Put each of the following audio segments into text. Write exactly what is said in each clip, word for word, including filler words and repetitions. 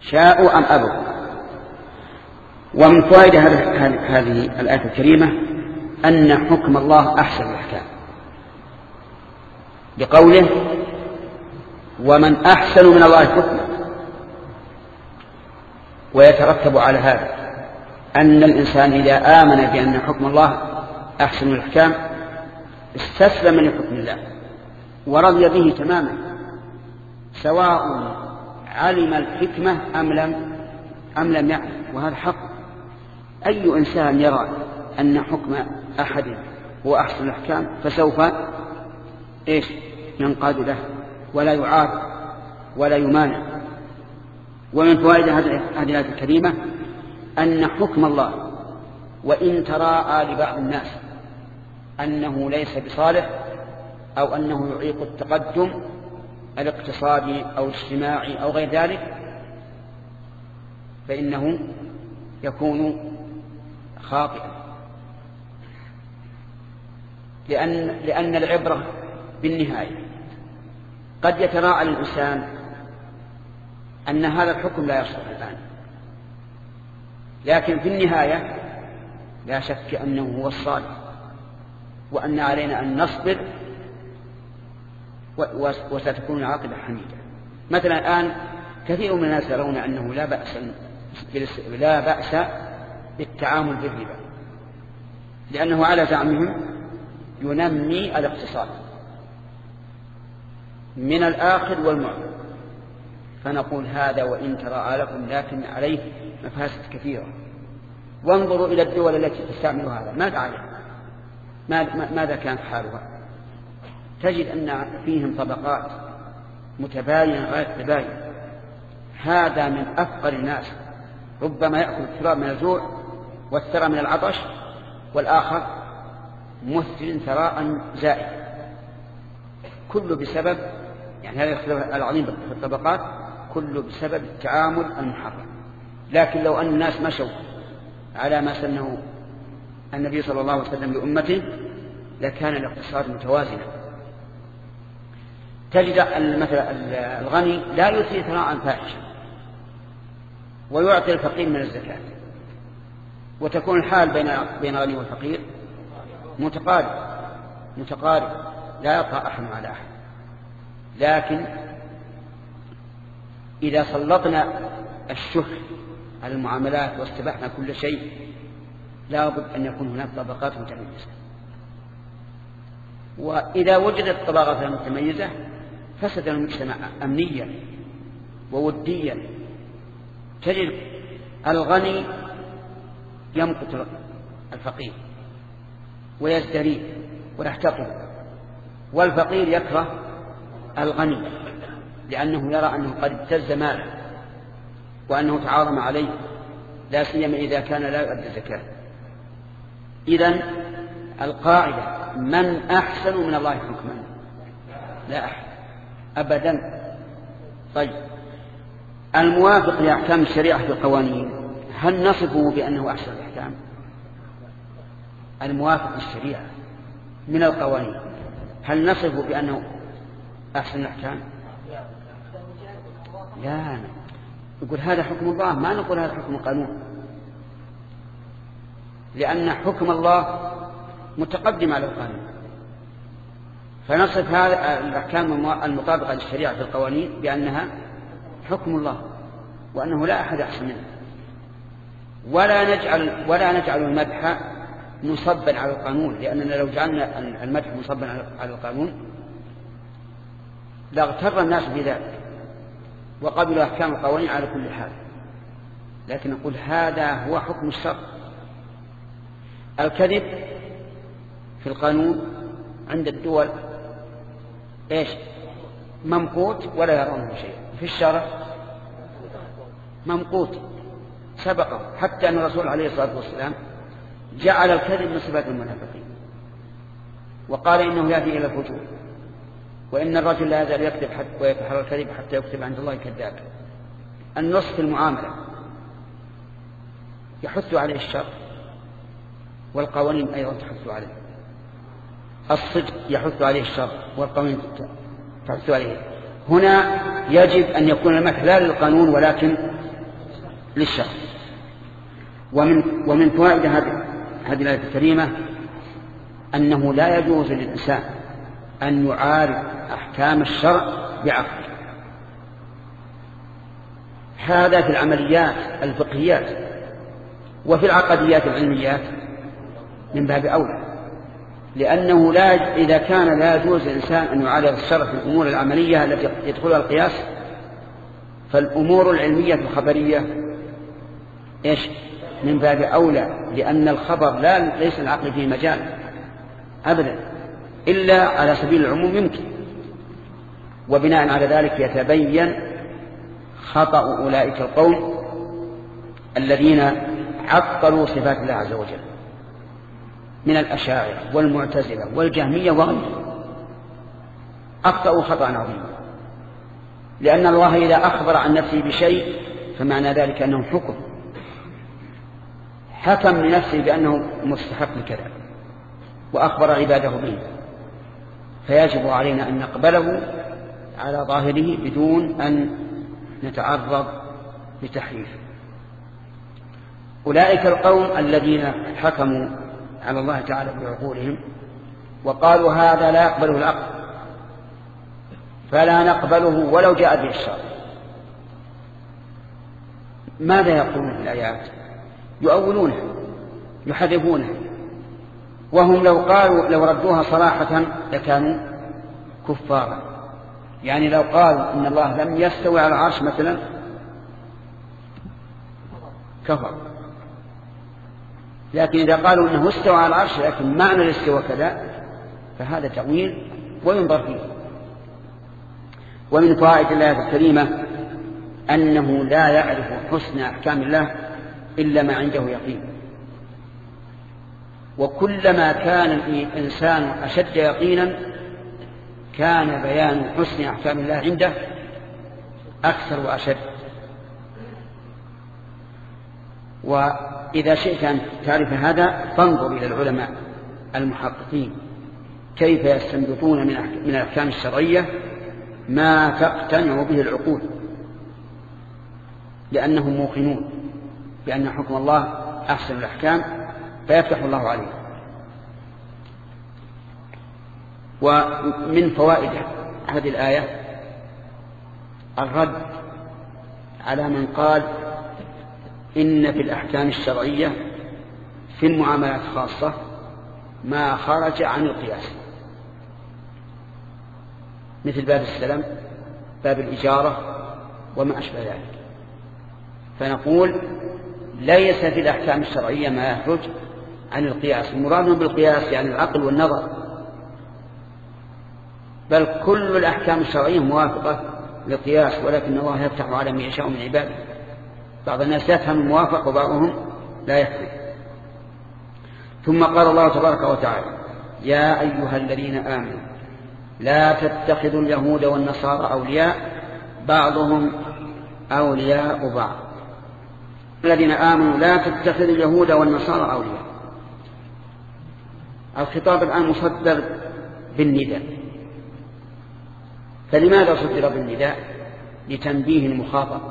شاءوا أم أبوا. ومن فوائد هذه الآية الكريمة أن حكم الله أحسن الأحكام، بقوله ومن أحسن من الله حكما. ويترتب على هذا أن الإنسان إذا آمن بأن حكم الله أحسن الأحكام استسلم لحكم الله ورضي به تماما، سواء علم الحكمة أم لم أم لم يعلم. وهذا حق. أي إنسان يرى أن حكم أحد هو أحسن الأحكام فسوف إيش ينقاد له ولا يعارض ولا يمانع. ومن فوائد هذه الآية الكريمة أن حكم الله وإن تراءى لبعض الناس أنه ليس بصالح أو أنه يعيق التقدم الاقتصادي أو الاجتماعي أو غير ذلك، فإنه يكون خاطئا، لأن, لأن العبرة بالنهاية. قد يتراءى الإنسان أن هذا الحكم لا يصلح الآن، لكن في النهاية لا شك أنه هو الصالح، وأن علينا أن نصبر وستكون العاقبة حميدة. مثلا الآن كثير من الناس يرون أنه لا بأس لا بأس بالتعامل بالربا، لأنه على زعمهم ينمي الاقتصاد من الآخر والمعطي. فنقول هذا وإن تراءى لكم لكن عليه مفاسد كثيرة. وانظروا إلى الدول التي تستعمل هذا، ماذا عليه؟ ماذا كانت حالها؟ تجد أن فيهم طبقات متباينة غير تباين. هذا من أفقر الناس، ربما يأكل التراب من الجوع والثرى من العطش، والآخر مثل ثراء زائد، كله بسبب يعني هذا الاختلاف العظيم في الطبقات كله بسبب التعامل المحرم. لكن لو أن الناس مشوا على ما سنه النبي صلى الله عليه وسلم لأمته لكان الاقتصاد متوازنا. تجد مثلا الغني لا يثري ثراء فاحشا ويعطي الفقير من الزكاة، وتكون الحال بين بين الغني والفقير متقارب متقارب لا يطغى أحد على أحد. لكن إذا سلطنا الشح على المعاملات واستبحنا كل شيء لا بد أن يكون هناك طبقات متميزة. وإذا وجدت الطبقات المتميزة فسد المجتمع أمنيا ووديا. تجد الغني يمقت الفقير ويزدريه ويحتقره، والفقير يكره الغني لأنه يرى أنه قد ابتز ماله وأنه تعاظم عليه، لا سيما إذا كان لا يؤدي الزكاة. إذن القاعدة من أحسن من الله حكما؟ لا أحد أبدا. طيب الموافق لأحكام الشريعة في القوانين هل نصفه بأنه أحسن الأحكام؟ الموافق للشريعة من القوانين هل نصفه بأنه أحسن الأحكام؟ لا، نقول هذا حكم الله، ما نقول هذا حكم القانون، لأن حكم الله متقدم على القانون. فنصف هذه الأحكام المطابقة للشريعة في القوانين بأنها حكم الله وأنه لا أحد أحسن منه. ولا نجعل ولا نجعل المدح مصبا على القانون، لأننا لو جعلنا المدح مصبا على القانون لاغتر الناس بذلك وقبلوا أحكام القوانين على كل حال. لكن نقول هذا هو حكم الشرع. الكذب في القانون عند الدول إيش؟ ممقوت ولا يرونه شيء. في الشرع ممقوت سبقه، حتى أن الرسول عليه الصلاة والسلام جعل الكذب من صفات المنافقين وقال إنه يأتي إلى الفجور، وإن الرجل لا يزال يكذب ويتحرى الكذب حتى يكتب عند الله كذاب. النص في المعاملة يحث عليه الشر، والقوانين أيضا تحث عليه. الصدق يحث عليه الشر والقوانين تحث عليه. هنا يجب أن يكون المدح لا للقانون ولكن للشرع. ومن ومن فوائد هذه هذه الآية الكريمة أنه لا يجوز للإنسان أن يعارض أحكام الشرع بعقله. هذا في العمليات الفقهيات، وفي العقديات العلميات من باب أولى، لأنه لا إذا كان لا يجوز للإنسان أن يعارض الشرع في الأمور العملية التي يدخلها القياس، فالأمور العلمية الخبرية إيش من باب أولى، لأن الخبر لا ليس العقل فيه مجال أبدا إلا على سبيل العموم يمكن. وبناء على ذلك يتبين خطأ أولئك القوم الذين عطلوا صفات الله عز وجل من الأشاعرة والمعتزلة والجهمية وغيرهم، أخطأوا خطأ عظيما، لأن الله إذا أخبر عن نفسه بشيء فمعنى ذلك أنه حكم حكم لنفسه بأنه مستحق لكذا وأخبر عباده به، فيجب علينا أن نقبله على ظاهره بدون أن نتعرض لتحريفه. أولئك القوم الذين حكموا على الله تعالى بعقولهم وقالوا هذا لا يقبله العقل فلا نقبله ولو جاء به الشرع، ماذا يقولون في الآيات؟ يؤولونها يحذفونها، وهم لو قالوا لو ردوها صراحة لكانوا كفارا. يعني لو قالوا إن الله لم يستوي على العرش مثلا كفر، لكن إذا قالوا إنه استوى على العرش لكن معنى الاستواء كذا فهذا تأويل وينظر فيه. ومن فوائد الآية الكريمة أنه لا يعرف حسن أحكام الله إلا ما عنده يقين، وكلما كان الإنسان أشد يقينا كان بيان حسن أحكام الله عنده أكثر وأشد. وإذا شئت أن تعرف هذا فانظر إلى العلماء المحققين كيف يستنبطون من الأحكام الشرعية ما تقتنع به العقول، لأنهم موقنون بأن حكم الله أحسن الأحكام فيفتح الله عليه. ومن فوائد هذه الآية الرد على من قال إن في الأحكام الشرعية في المعاملات خاصة ما خرج عن القياس، مثل باب السلم باب الإجارة وما أشبه ذلك. فنقول ليس في الأحكام الشرعية ما يخرج عن القياس، المراد بالقياس يعني العقل والنظر، بل كل الأحكام الشرعية موافقة للقياس، ولكن الله يفتح على من يشاء من عباده. بعض الناس يفهم الموافق وبعضهم لا يفهم. ثم قال الله تبارك وتعالى يا أيها الذين آمنوا لا تتخذوا اليهود والنصارى أولياء بعضهم أولياء بعض. الذين آمنوا لا تتخذوا اليهود والنصارى أولياء. الخطاب الآن مصدر بالنداء، فلماذا صدر بالنداء؟ لتنبيه المخاطب،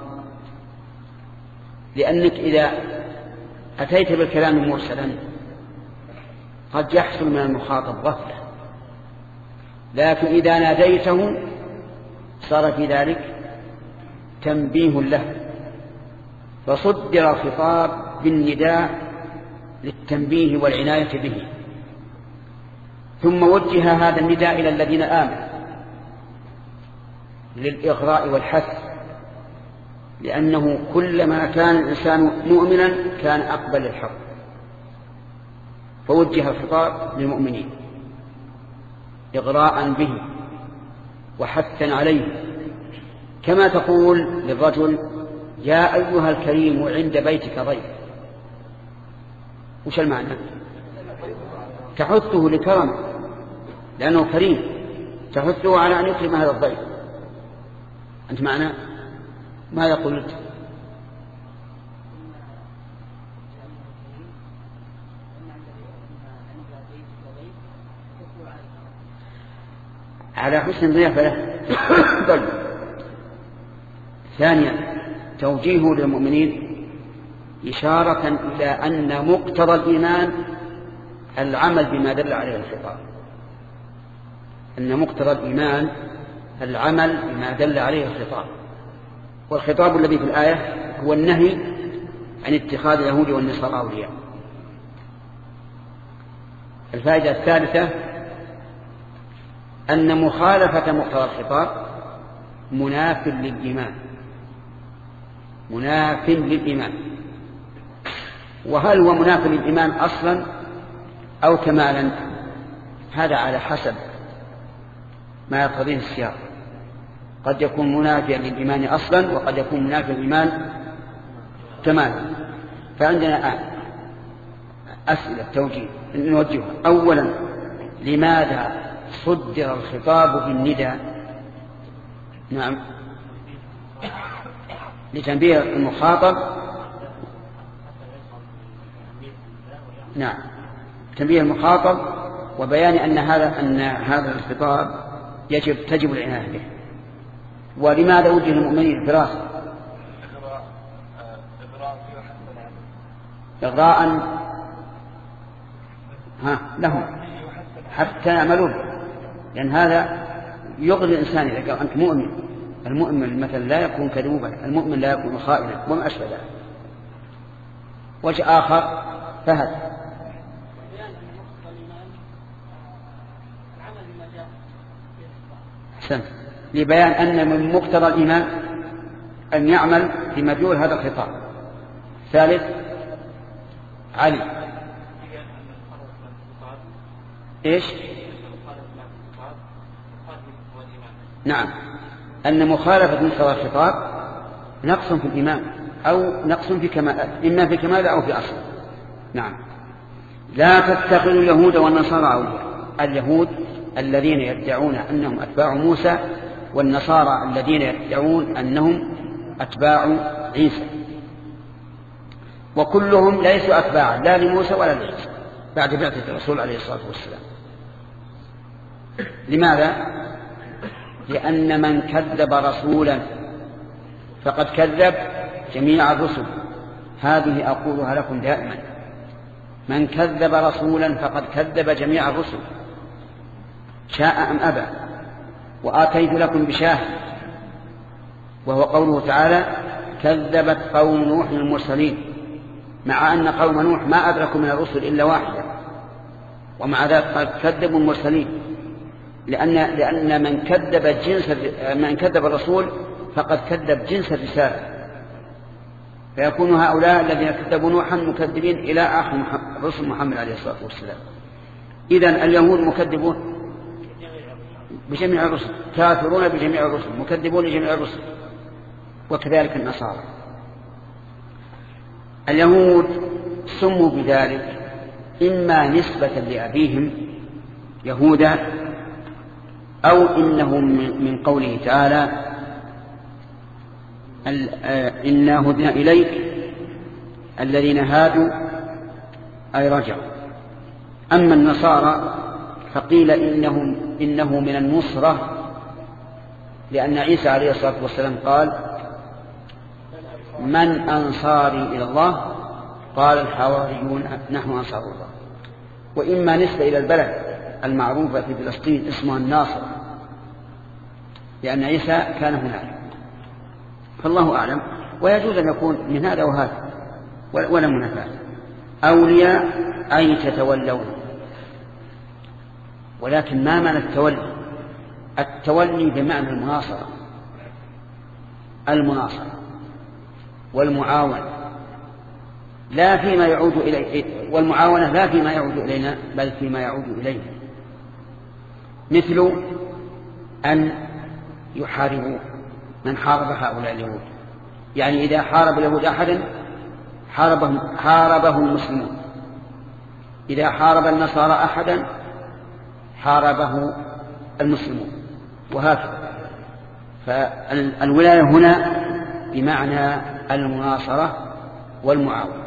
لأنك إذا أتيت بالكلام مرسلا قد يحصل من المخاطب غفلة، لكن إذا ناديته صار في ذلك تنبيه له، فصدر الخطاب بالنداء للتنبيه والعناية به. ثم وجه هذا النداء إلى الذين آمنوا للإغراء والحث، لأنه كلما كان الإنسان مؤمنا كان أقبل الحق، فوجه الخطاب للمؤمنين إغراء به وحثا عليه، كما تقول للرجل يا أيها الكريم عند بيتك ضيف. وش المعنى؟ تحثه لكرمه لأنه كريم، تحثه على أن يكرم هذا الضيف. أنت معنا؟ ماذا قلت؟ على حسن ضيافة له. ثانيا توجيهه للمؤمنين إشارة إلى أن مقتضى الإيمان العمل بما دل عليه الخطاب، أن مقتضى الإيمان العمل بما دل عليه الخطاب. والخطاب الذي في الآية هو النهي عن اتخاذ اليهود والنصارى أولياء. الفائدة الثالثة أن مخالفة مقتضى الخطاب مناف للإيمان، مناف للإيمان. وهل هو مناف للإيمان أصلا أو كمالا؟ هذا على حسب ما يقتضيه السياق. قد يكون منافيا للإيمان أصلا وقد يكون منافيا للإيمان كمالا. فعندنا أسئلة توجيه نوجهها. أولا، لماذا صدر الخطاب بالنداء؟ نعم، لتنبيه المخاطب، نعم، تنبيه المخاطب وبيان أن هذا أن هذا الخطاب يجب تجب العناية به. ولماذا وجه المؤمنين دراسة إغراء ها لهم حتى يعملوا به، لأن هذا يغني الإنسان إذا قال أنت مؤمن. المؤمن مثلا لا يكون كذوبا، المؤمن لا يكون خائنا وما أشبه ذلك. وجه آخر فهد أحسن، لبيان أن من مقتضى الإيمان أن يعمل بمدلول هذا الخطاب. ثالث، علي إيش؟ نعم، أن مخالفة مقتضى الخطاب نقص في الإيمان أو نقص في كمال، إما في كمال أو في أصل. نعم. لا تتخذوا اليهود والنصارى أولياء. اليهود الذين يدعون أنهم أتباع موسى، والنصارى الذين يدعون أنهم أتباع عيسى، وكلهم ليسوا أتباعا لا لموسى ولا لعيسى بعد بعثة الرسول عليه الصلاة والسلام. لماذا؟ لأن من كذب رسولا فقد كذب جميع الرسل. هذه أقولها لكم دائما، من كذب رسولا فقد كذب جميع الرسل شاء أم أبى. وآتيت لكم بشاهد وهو قوله تعالى كذبت قوم نوح المرسلين، مع أن قوم نوح ما أدركوا من الرسل إلا واحدة، ومع ذلك قد كذبوا المرسلين، لأن لأن من كذب جنس من كذب الرسول فقد كذب جنس الرسالة، فيكون هؤلاء الذين كذبوا نوحا مكذبين إلى آخر رسل محمد عليه الصلاة والسلام. إذن اليهود مكذبون بجميع الرسل، كافرون بجميع الرسل، مكذبون لجميع الرسل، وكذلك النصارى. اليهود سموا بذلك إما نسبة لأبيهم يهودا، أو إنهم من قوله تعالى إنا هدنا إليك الذين هادوا أي رجعوا. أما النصارى فقيل إنهم إنه من النصرة، لأن عيسى عليه الصلاة والسلام قال من أنصاري إلى الله؟ قال الحواريون نحن أنصار الله. وإما نسبة إلى البلد المعروفة في فلسطين اسمها الناصرة، لأن عيسى كان هناك، فالله أعلم. ويجوز أن يكون من هذا وهذا ولا منافاة. أولياء أي تتولون، ولكن ما معنى التولي؟ التولي بمعنى المناصرة، المناصرة والمعاونة، لا فيما يعود إليه، والمعاونة لا فيما يعود إلينا بل فيما يعود إليه، مثل أن يحاربوا من حارب هؤلاء اليهود. يعني إذا حارب اليهود أحدا حاربه, حاربه المسلمون، إذا حارب النصارى أحدا حاربه المسلمون، وهكذا. فالولاية هنا بمعنى المناصرة والمعاونة.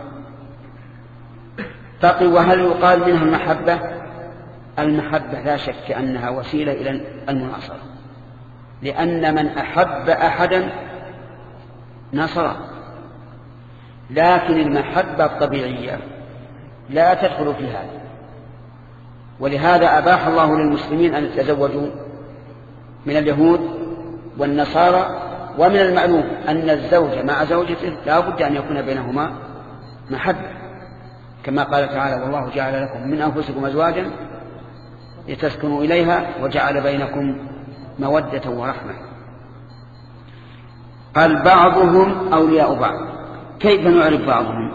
تقي. وهل يقال منها المحبة؟ المحبة لا شك أنها وسيلة إلى المناصرة، لأن من أحب أحدا نصره، لكن المحبة الطبيعية لا تدخل في هذا، ولهذا أباح الله للمسلمين أن يتزوجوا من اليهود والنصارى. ومن المعلوم أن الزوج مع زوجته لا بد أن يكون بينهما محبة، كما قال تعالى: والله جعل لكم من أنفسكم أزواجا لتسكنوا إليها وجعل بينكم مودة ورحمة. قال: بعضهم أولياء بعض. كيف نعرف بعضهم؟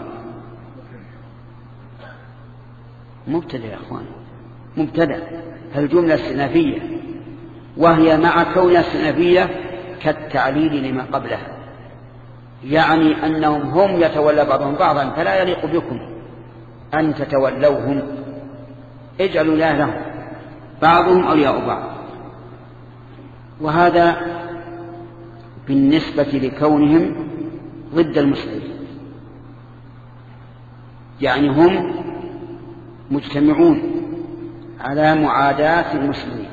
مبتدأ يا أخوان، مبتدأ، الجملة استئنافية، وهي مع كونها استئنافية كالتعليل لما قبلها، يعني أنهم هم يتولى بعضهم بعضا، فلا يليق بكم أن تتولوهم، اجعلوا الله لهم. بعضهم أولياء بعض. وهذا بالنسبة لكونهم ضد المسلمين، يعني هم مجتمعون على معاداة المسلمين،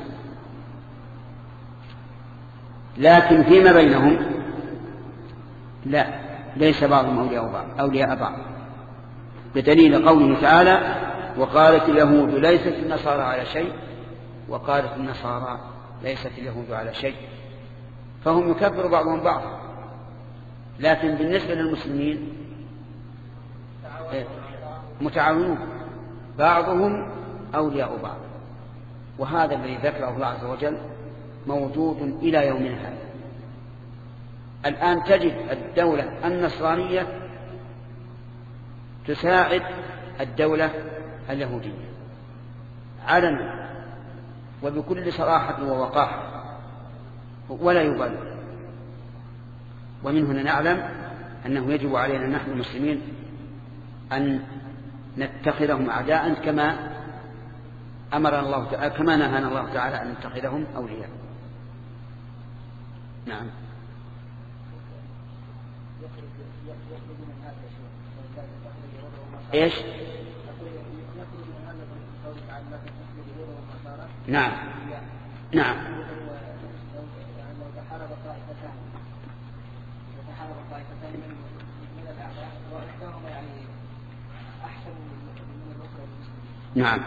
لكن فيما بينهم لا، ليس بعضهم أولياء بعض أولياء بعض بدليل قوله تعالى: وقالت اليهود ليست النصارى على شيء وقالت النصارى ليست اليهود على شيء. فهم يكفر بعضهم بعضا، لكن بالنسبة للمسلمين متعاونون، بعضهم أولياء بعض. وهذا الذي ذكره الله عز وجل موجود إلى يومنا هذا. الآن تجد الدولة النصرانية تساعد الدولة اليهودية علنا وبكل صراحة ووقاحة ولا يبالي. ومن هنا نعلم أنه يجب علينا نحن المسلمين أن نتخذهم أعداء كما أمرنا الله تعالى، كما نهانا الله تعالى أن نتخذهم أولياء. نعم. إيش؟ نعم نعم نعم.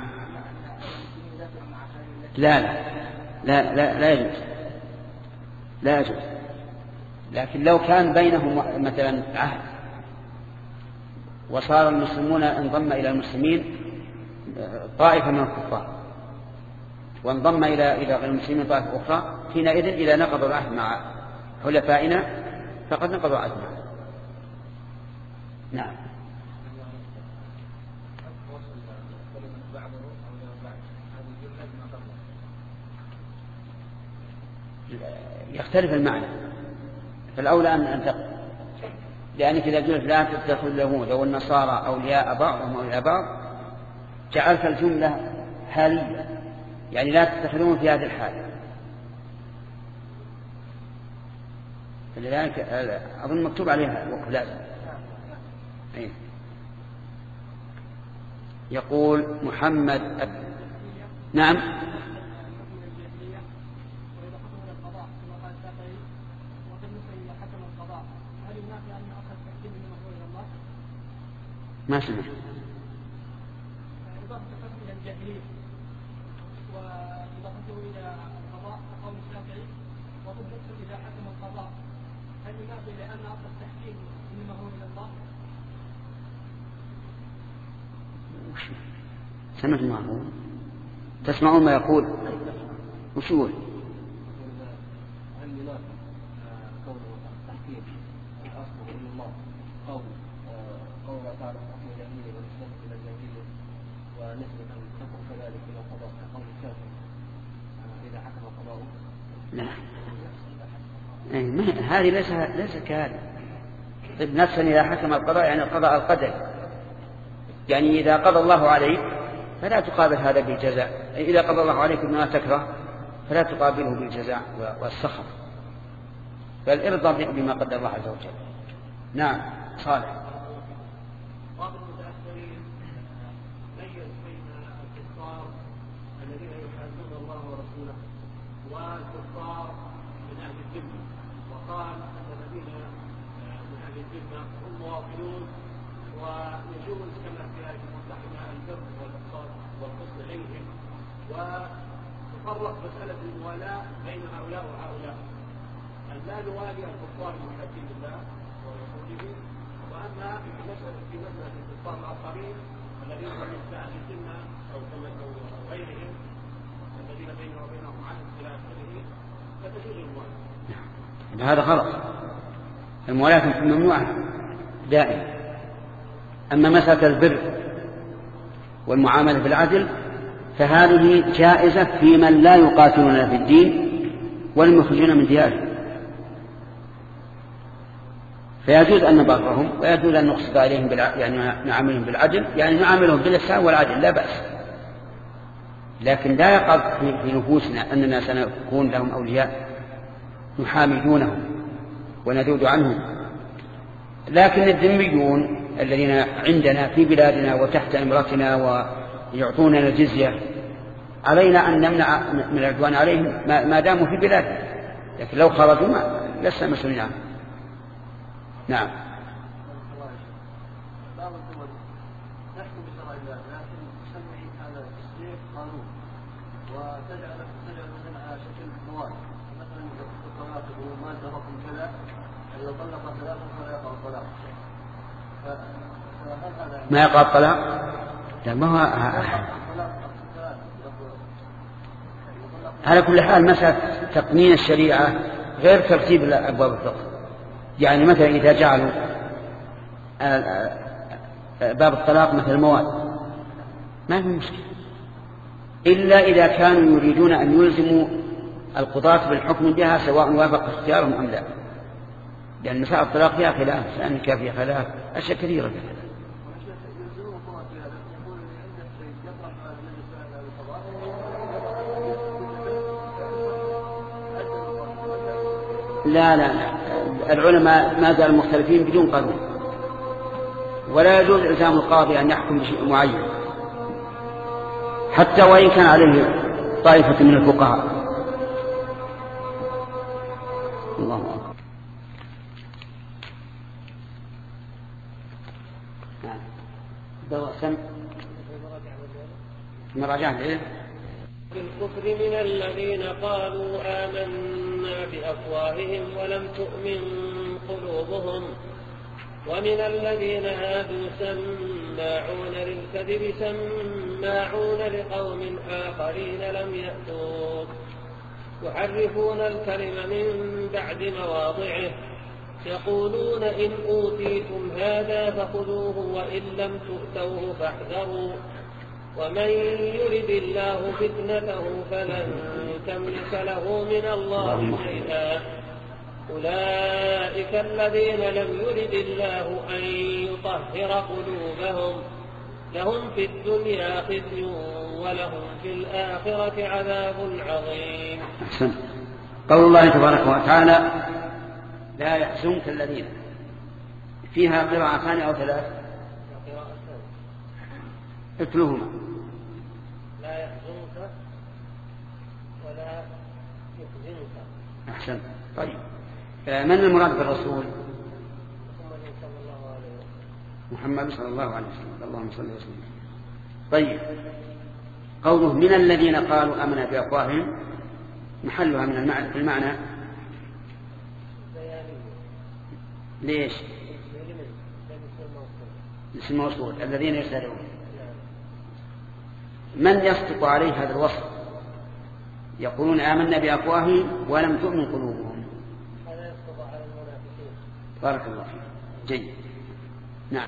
لا لا لا لا لا يجوز، لا يجوز. لكن لو كان بينهم مثلا عهد وصار المسلمون انضم إلى المسلمين طائفة من الكفار وانضم إلى إلى غير المسلمين طائفة أخرى، حينئذ إذا نقضوا العهد مع حلفائنا فقد نقضوا العهد معه. نعم. يختلف المعنى، فالأولى أن أنتقل، لأنك إذا قلت لا تتخذ اليهود أو النصارى أولياء بعضهم أولياء بعض جعلت الجملة حالية، يعني لا تتخذون في هذه الحالة. فلذلك أظن مكتوب عليها وكلازم. أيه. يقول محمد أب... نعم. ما سمع. وإضافته إلى القضاء قول الشافعي وضبطه إذا حكم القضاء، هل ينافي لأن أصل التحكيم إنما هو إلى الله؟ سمعت ما هو؟ تسمعون ما يقول؟ وش يقول؟ هل ينافي قول التحكيم أصله إلى الله قول قول تعالى حكم الجاهلية والإسلام إلى الجاهلية ونسبة الحكم كذلك إلى القضاء كقول الشافعي إذا حكم القضاء؟ لا، إيه هذه ليس ليس كهذا. طيب نفسا إذا حكم القضاء يعني القضاء القدري، يعني إذا قضى الله عليك فلا تقابل هذا بالجزاء، إذا قضى الله عليك بما تكره فلا تقابله بالجزاء والسخط، بل ارضى بما قدر الله عز وجل. نعم. صالح. بعض المتأخرين ميز بين الكفار الذين يحاربون الله ورسوله والكفار من أهل الذمة، وقال أن الذين من أهل الذمة هم مواطنون، ويجوز كما في آية المتحدة البر والإحسان والقسط إليهم، وتفرق مسألة الموالاة بين هؤلاء وهؤلاء، أن لا نوالي الكفار المحبين لله ورسوله، وأما مسألة في مسألة الكفار الآخرين الذين هم من أهل الذمة أو غيرهم الذين بيننا وبينهم عن اختلاف به فتجوز الموالاة. هذا غلط، الموالاة ممنوعة دائما. أما مسألة البر والمعاملة بالعدل فهذه جائزة في من لا يقاتلون في الدين ولم يخرجون من ديارهم، فيجوز أن نبرهم ويجوز أن نقصد عليهم بالع... يعني نعاملهم بالعدل، يعني نعاملهم بالإحسان والعدل لا بأس، لكن لا يقع في نفوسنا أننا سنكون لهم أولياء نحامي دونهم وندود عنهم. لكن الذميون الذين عندنا في بلادنا وتحت إمرتنا ويعطوننا الجزية علينا أن نمنع من العدوان عليهم ما داموا في بلادنا، لكن لو خرجوا ما لسنا مسؤولين عنهم. نعم. بعض الدول تحكم بشرع الله لكن تسمي هذا التصريح قانون وتجعل تجعل مثلا على شكل مواد، مثلا الطلاق يقول ماده رقم كذا اذا طلق ثلاثه فلا يقع الطلاق. فهل هذا ما يقع الطلاق؟ لا، ما هو على كل حال مسألة تقنين الشريعة غير ترتيب أبواب الفقه. يعني مثلا إذا جعلوا باب الطلاق مثل المواد ما في مشكلة، إلا إذا كانوا يريدون أن يلزموا القضاة بالحكم بها سواء وافق اختيارهم أم لا، لأن مسائل الطلاق فيها خلاف، النكاح فيها خلاف، أشياء كثيرة فيها. لا لا لا، العلماء ما زالوا مختلفين بدون قانون، ولا يجوز إلزام القاضي أن يحكم بشيء معين حتى وإن كان عليه طائفة من الفقهاء. الله أكبر. نعم. مراجعة إيه؟ بالكفر من الذين قالوا آمنا بأفواههم ولم تؤمن قلوبهم، ومن الذين هادوا سماعون للكذب سماعون لقوم آخرين لم يأتوك، يحرفون الكلم من بعد مواضعه، يقولون إن أوتيتم هذا فخذوه وإن لم تؤتوه فاحذروا، ومن يرد الله فتنته فلن تملك له من الله شيئا، أولئك الذين لم يرد الله أن يطهر قلوبهم، لهم في الدنيا خزي ولهم في الآخرة عذاب عظيم. أحسن. قول الله تبارك وتعالى لا يحزنك الذين، فيها قراءتان أو ثلاث؟ اتلوهما. لا يحزنك ولا يحزنك. أحسن. طيب من المراد بالرسول؟ محمد صلى الله عليه وسلم. اللهم صل وسلم. طيب قوله من الذين قالوا آمنا بأفواههم محلها من المعنى المعنى ليش؟ اسم موصول الذين يسألون. من يصدق عليه هذا الوصف؟ يقولون آمنا بأفواههم ولم تؤمن قلوبهم. هذا يصدق على المنافقين. بارك الله فيك. جيد. نعم.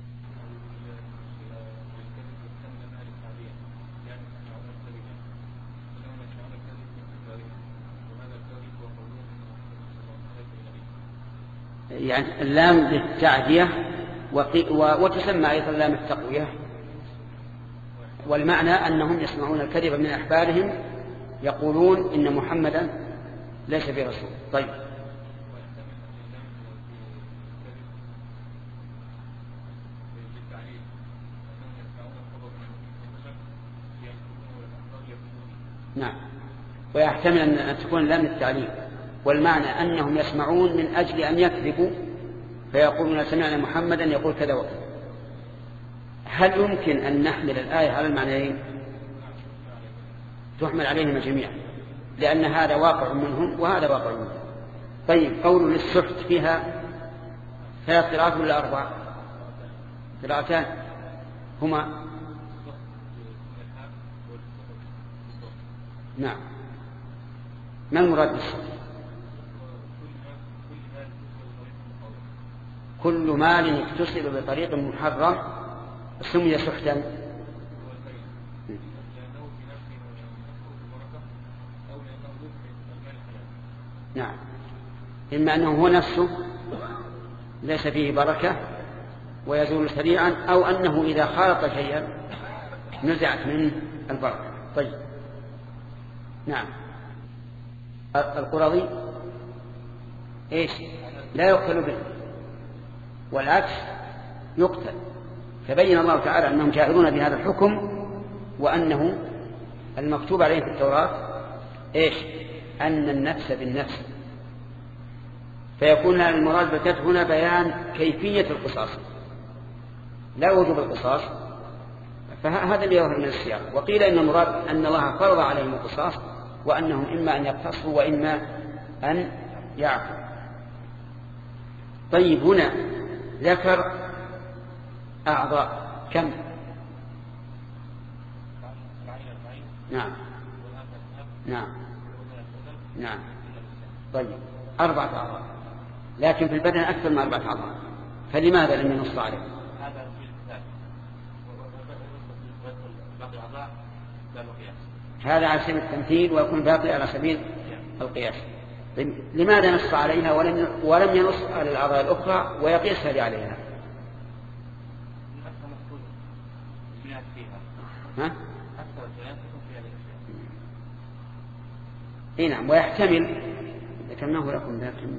يعني اللام للتعدية وتسمى أيضا لام التقوية، والمعنى أنهم يسمعون الكذب من أحبارهم يقولون إن محمدا ليس برسول. طيب نعم، ويحتمل أن تكون لام التعليم، والمعنى أنهم يسمعون من أجل أن يكذبوا فيقولون سمعنا محمدا يقول كذا وكذا. هل يمكن أن نحمل الآية على المعنيين؟ تحمل عليهما جميعا، لأن هذا واقع منهم وهذا واقع منهم. طيب قول للسحت فيها ثلاث قراءات ولا أربع قراءتان هما؟ نعم. ما المراد بالسحت؟ كل مال اكتسب بطريق محرم سمي سحتا. نعم، إما أنه هو نفسه ليس فيه بركة ويزول سريعا، أو أنه إذا خالط شيئا نزعت منه البركة. طيب نعم. القرضي إيش؟ لا يقتل به، والعكس يقتل. فبين الله تعالى أنهم جاهلون بهذا الحكم، وأنه المكتوب عليه في التوراة إيش؟ أن النفس بالنفس. فيكون المراد بالكتف هنا بيان كيفية القصاص، لا وجوب القصاص، فهذا اللي يظهر من السياق. وقيل إن المراد أن الله فرض عليهم القصاص، وأنهم إما أن يقتصروا وإما أن يعفوا. طيب هنا ذكر أعضاء كم؟ نعم نعم نعم. طيب أربعة أعضاء، لكن في البدن أكثر من أربعة أعضاء، فلماذا لم ينص عليه؟ هذا على سبيل التمثيل ويكون باقي على سبيل القياس. لماذا نص عليها ولم ولم ينص على الأعضاء الأخرى ويقيس هذه عليها؟ ها؟ اي نعم، ويحتمل ذكرناه لكم لكن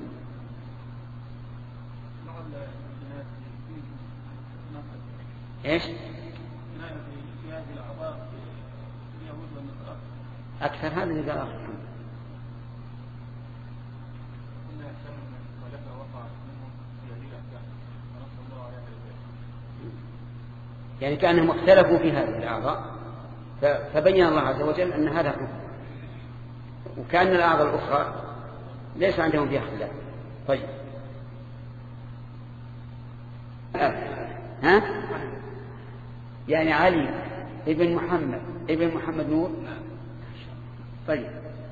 ايش؟ أكثر هذا اللي قال آخر. يعني كأنهم اختلفوا في هذه الأعضاء، فبين الله عز وجل أن هذا حكم، وكأن الأعضاء الأخرى ليس عندهم فيها اختلاف. طيب ها؟ يعني علي ابن محمد ابن محمد نور. طيب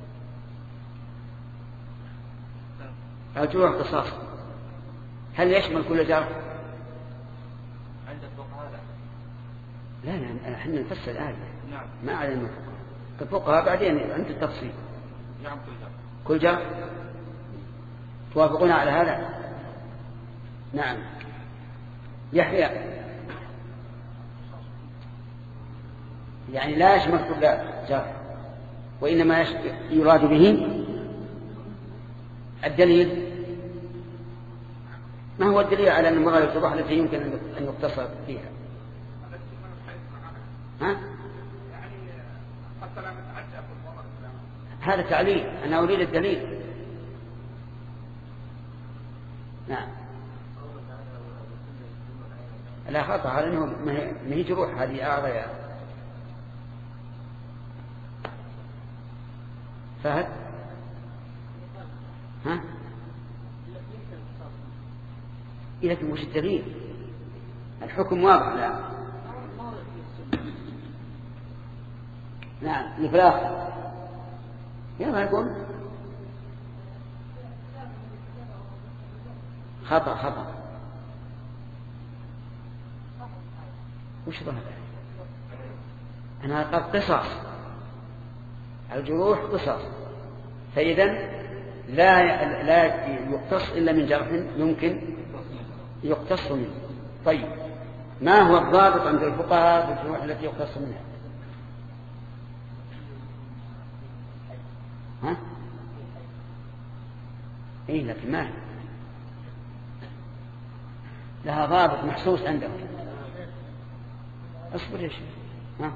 الجروح قصاص هل يشمل كل جرح؟ عند الفقهاء لا لا، احنا نفسر الآية. نعم. ما علينا الفقهاء بعدين عند التفصيل. نعم كل جرح. كل جرح توافقون على هذا؟ نعم. يحيى يعني لا يشمل كل جرح، وإنما يراد به الدليل. ما هو الدليل على أن المرأة الجروح التي يمكن أن يقتصر فيها؟ ها؟ هذا تعليل، أنا أريد الدليل. نعم. لا خطأ، هذا ما هي جروح، هذه أعضاء. فهد ها؟ لكن وش الدليل؟ الحكم واضح. لا نعم الإفلاس يلا يقول خطأ خطأ. وش ظهر؟ أنا قد قصاص، الجروح قصاص، فإذا لا لا يقتص إلا من جرح يمكن يقتص منه. طيب ما هو الضابط عند الفقهاء في الجروح التي يقتص منها؟ ها؟ إيه لكن ما لها ضابط محسوس عندهم. اصبر يا شيخ. ها؟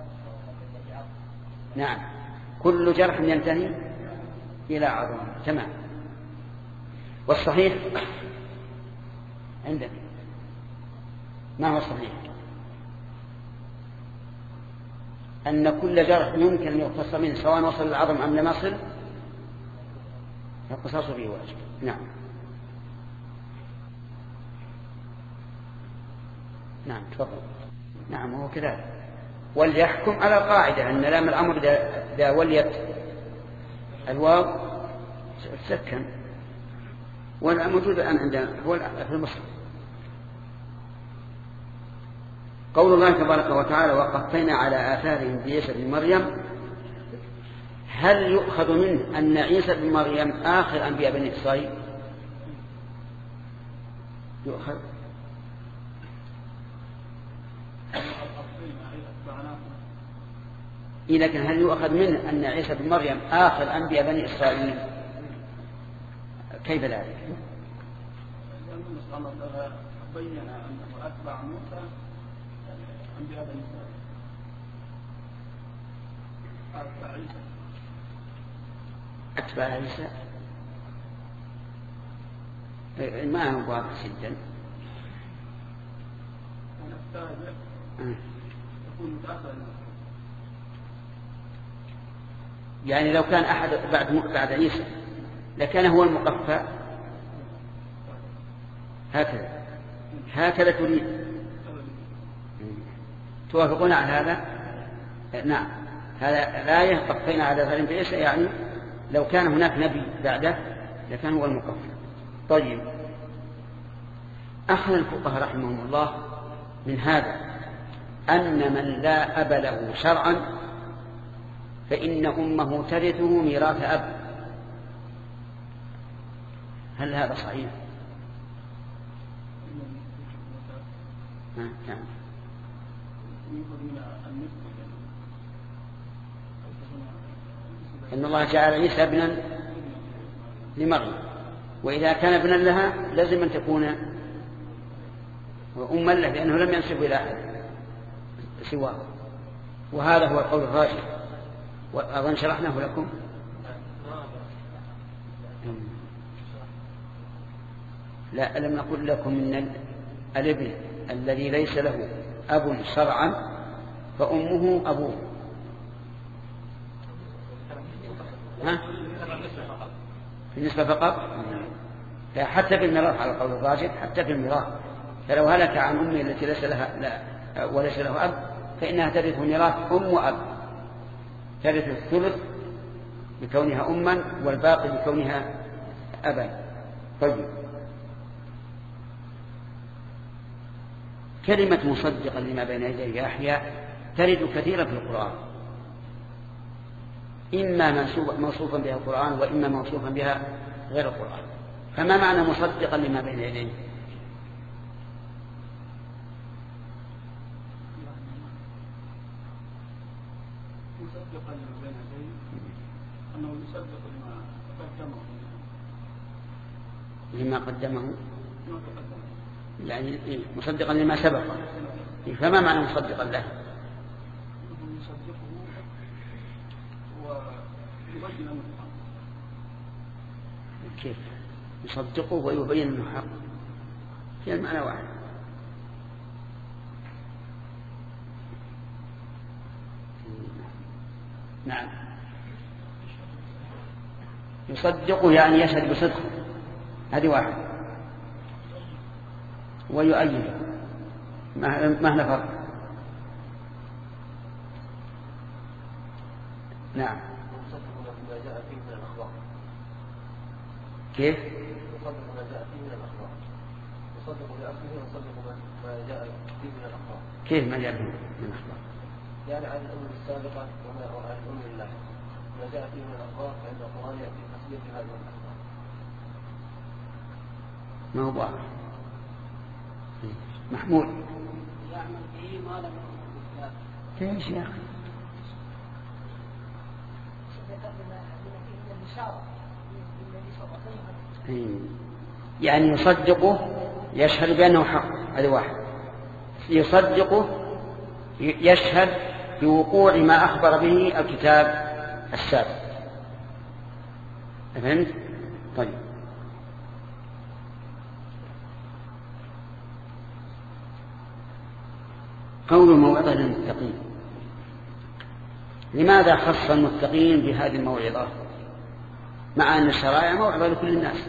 نعم كل جرح ينتهي إلى عظم. تمام. والصحيح عندك ما هو صحيح؟ أن كل جرح يمكن أن يقتص منه سواء وصل العظم أم لم يصل فالقصاص فيه واجب. نعم نعم تفضل. نعم هو كذلك. وليحكم على القاعدة أن لام الأمر إذا وليت الواو تسكن، والموجود الآن عندنا هو في المصحف. قول الله تبارك وتعالى وقفينا على آثارهم بعيسى بن مريم، هل يؤخذ منه أن عيسى بن مريم آخر أنبياء بني إسرائيل؟ يؤخذ. إيه لكن هل يؤخذ منه أن عيسى بن مريم آخر أنبياء بني إسرائيل؟ كيف ذلك؟ بين أنه أتبع موسى أنبياء بني إسرائيل أتبع عيسى أتبع عيسى ما هو واضح جدا. يكون متأخر يعني لو كان أحد بعد بعد عيسى لكان هو المقفى. هكذا هكذا تريد. توافقون على هذا؟ نعم. هذا لا يقفينا على ذلك بعيسى يعني لو كان هناك نبي بعده لكان هو المقفى. طيب أخذ الفقهاء رحمهم الله من هذا أن من لا أب له شرعا فإن أمه ترثه ميراث أب. هل هذا صحيح؟ نعم. إن الله جعل عيسى ابنا لمريم، وإذا كان ابنا لها لازم أن تكون أما له لأنه لم ينسب إلى أحد سواه، وهذا هو القول الراجح. وأظن شرحناه لكم. لا ألم نقل لكم إن الابن الذي ليس له أب شرعا فأمه أبوه. ها؟ بالنسبة فقط؟ لا حتى في الميراث على القول الراجح، حتى في الميراث. فلو هلك عن أمه التي ليس لها لا وليس له أب فإنها ترث ميراث أم وأب، ترث الثلث بكونها أما والباقي بكونها أبا. طيب كلمة مصدقا لما بين يديه يحيى ترد كثيرا في القرآن، إما موصوفا بها القرآن وإما موصوفا بها غير القرآن. فما معنى مصدقا لما بين يديه؟ مصدقا لما بين يديه أنه يصدق لما قدمه لما قدمه يعني مصدقا لما سبق. فما معنى مصدقا له؟ يصدقه ويبين أنه حق. كيف يصدقه ويبين أنه حق؟ هي المعنى واحد. نعم يصدقه يعني يشهد بصدقه، هذه واحد. ويؤيد ما هنا فرق. نعم كيف يصدق ما جاء فيه من الأخبار، يصدق لأصله ويصدق ما جاء فيه من الأخبار. كيف ما جاء فيه من الأخبار؟ يعني عن الأمر السابقة وما عن الأمر الله ما جاء فيه من الأخبار، فإن القرآن يأتي تصديق هذه الأخبار. ما هو واضح. محمود يعمل به ما لم يكن ليش يا أخي؟ يعني يصدقه يشهد بأنه حق، هذا واحد. يصدقه يشهد بوقوع ما أخبر به الكتاب السابق. فهمت؟ طيب قول موعظة للمتقين، لماذا خص المتقين بهذه الموعظة مع أن الشرائع موعظة لكل الناس؟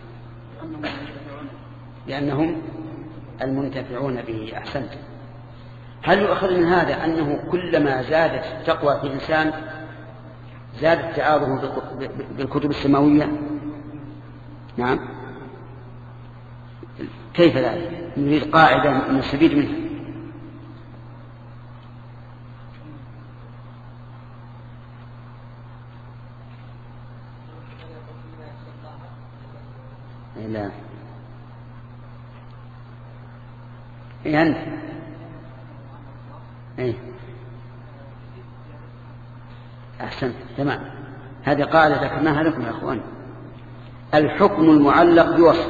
لأنهم المنتفعون به. أحسنت. هل يؤخذ من هذا أنه كلما زادت التقوى في الإنسان زاد تعارضه بالكتب السماوية؟ نعم. كيف ذلك؟ نريد قاعدة نستفيد منها. لا إيه أنت إيه أحسنت تمام. هذه قاعدة ذكرناها لكم يا أخوان. الحكم المعلق بوصف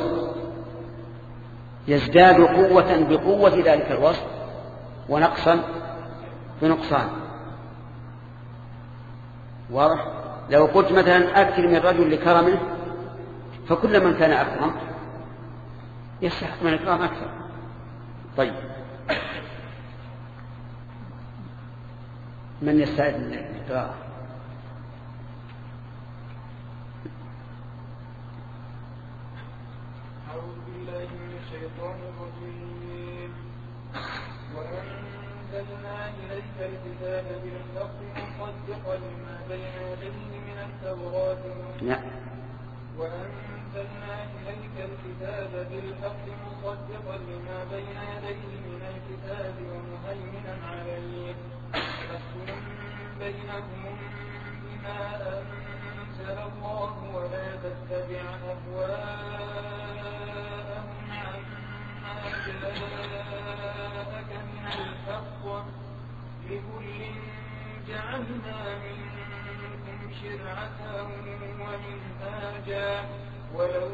يزداد قوة بقوة ذلك الوصف ونقصا بنقصان. واضح؟ لو قلت مثلا أكرم الرجل لكرمه فكل من كان أكرم يستحق من الإكرام أكثر. طيب من يستعد للقراءة؟ أعوذ بالله من الشيطان الرجيم. وأنزلنا إليك الكتاب بالحق مصدقا لما بين يديه من التوراة. نعم. وأنزلنا إليك الكتاب بالحق مصدقا لما بين يديه من الكتاب ومهيمنا عليه فاحكم بينهم بما أنزل الله ولا تتبع أهواءهم عما جاءك من الحق لكل جعلنا منكم شرعة ومنهاجا ولو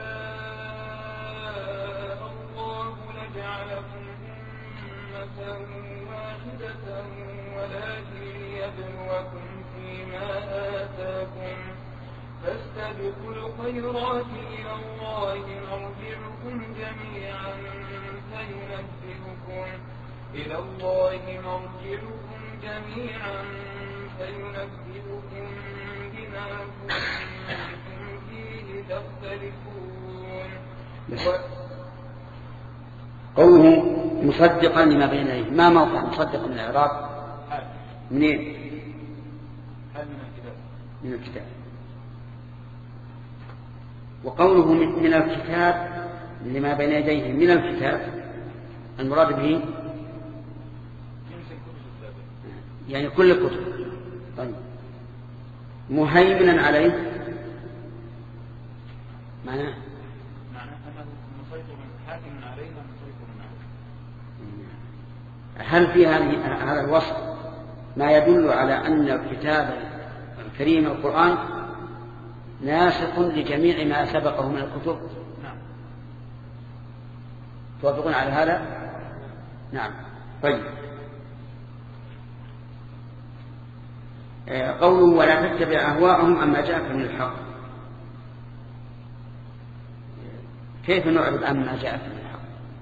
شاء الله لجعلكم أمة واحدة ولكن ليبلوكم فيما آتاكم فاستبقوا الخيرات إلى الله مرجعكم جميعا فينبئكم إلى الله مرجعكم جميعا فينبئكم بما كنتم فيه تختلفون. قوله مصدقا لما بين يديه، ما موقع مصدق من الإعراب؟ منين؟ من الكتاب. وقوله من الكتاب لما بين يديه من الكتاب المراد به يعني كل الكتب. طيب مهيمنا عليه معناه معناه أنه مسيطر حاكم عليه ومسيطر عليه. هل في هذا الوصف ما يدل على أن الكتاب الكريم القرآن ناسخ لجميع ما سبقه من الكتب؟ نعم. توافقون على هذا؟ نعم. طيب قوله ولا تتبع أهواءهم عما جاءك من الحق، كيف نعرض عما جاءك من الحق؟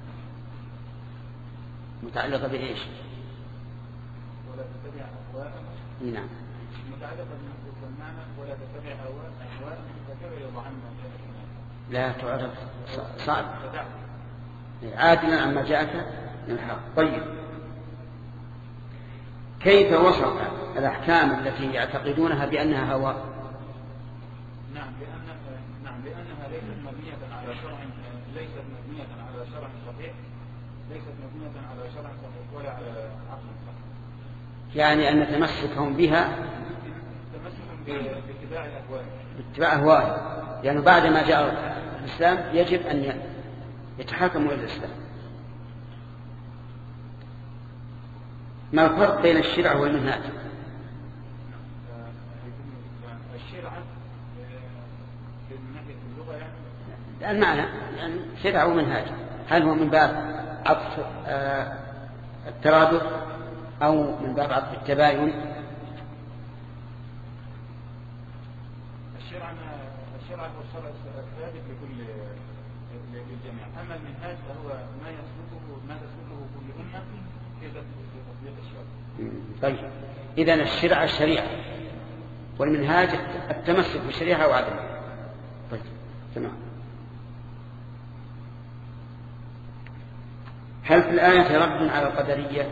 متعلقة بإيش؟ ولا تتبع أهواءهم. نعم. متعلقة بالمعنى ولا تتبع أهواءهم فكيف يضعن لا تعرف صعب عادلا عما جاءك من الحق. طيب كيف وصف الأحكام التي يعتقدونها بأنها هوى؟ نعم لأن نعم لأنها ليست مبنية على شرع ليست مبنية على شرع صحيح ليست مبنية على شرع صحيح ولا على عقل صحيح. يعني أن تمسكهم بها تمسكهم باتباع الأهواء باتباع أهوائهم، يعني بعد ما جاء الإسلام يجب أن يتحاكموا إلى الإسلام. ما الفرق بين الشرع والمنهاج؟ الشرع من ناحية اللغة يعني المعنى يعني شرع ومنهاج، هل هو من باب عطف الترادف أو من باب عطف التباين؟ الشرع الشرع هو الشرع الثابت لكل للجميع، أما المنهاج فهو ما يسلكه ما تسلكه كل أمة في تطبيق الشرع. طيب إذن الشرع الشريعة والمنهاج التمسك بالشريعة وعدمها. طيب تمام. هل في الآية رد على القدرية؟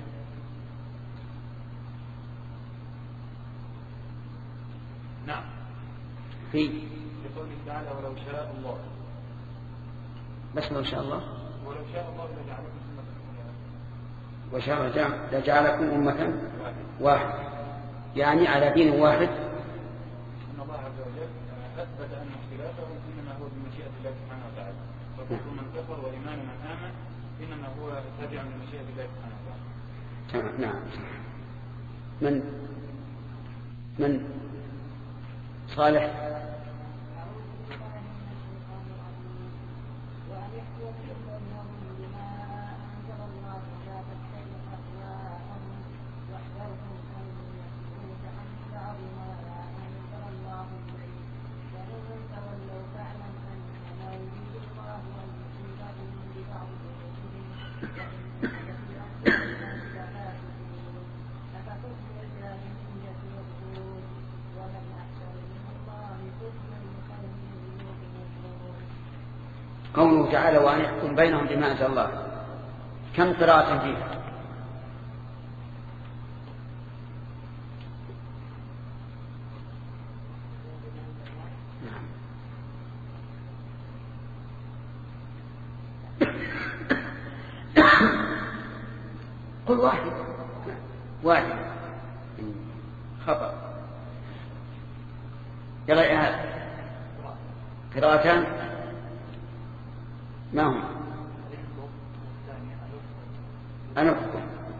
نعم. في لقوله تعالى ولو شاء الله. بس لو شاء الله. ولو شاء الله لجعلكم أمة وشاء لجعلكم أمة واحدة، يعني على دين واحد. أن الله عز وجل أثبت أن اختلافه إنما هو بمشيئة الله سبحانه وتعالى، فكفر من كفر وإيمان من آمن إنما هو تابع لمشيئة الله سبحانه وتعالى. نعم. من من صالح. قوله تعالى وأن يحكم بينهم بما أنزل الله، كم قراءة فيها؟ قل واحد واحد خطأ. يلا يا هذا قراءتان ما هم؟ أن يحكم.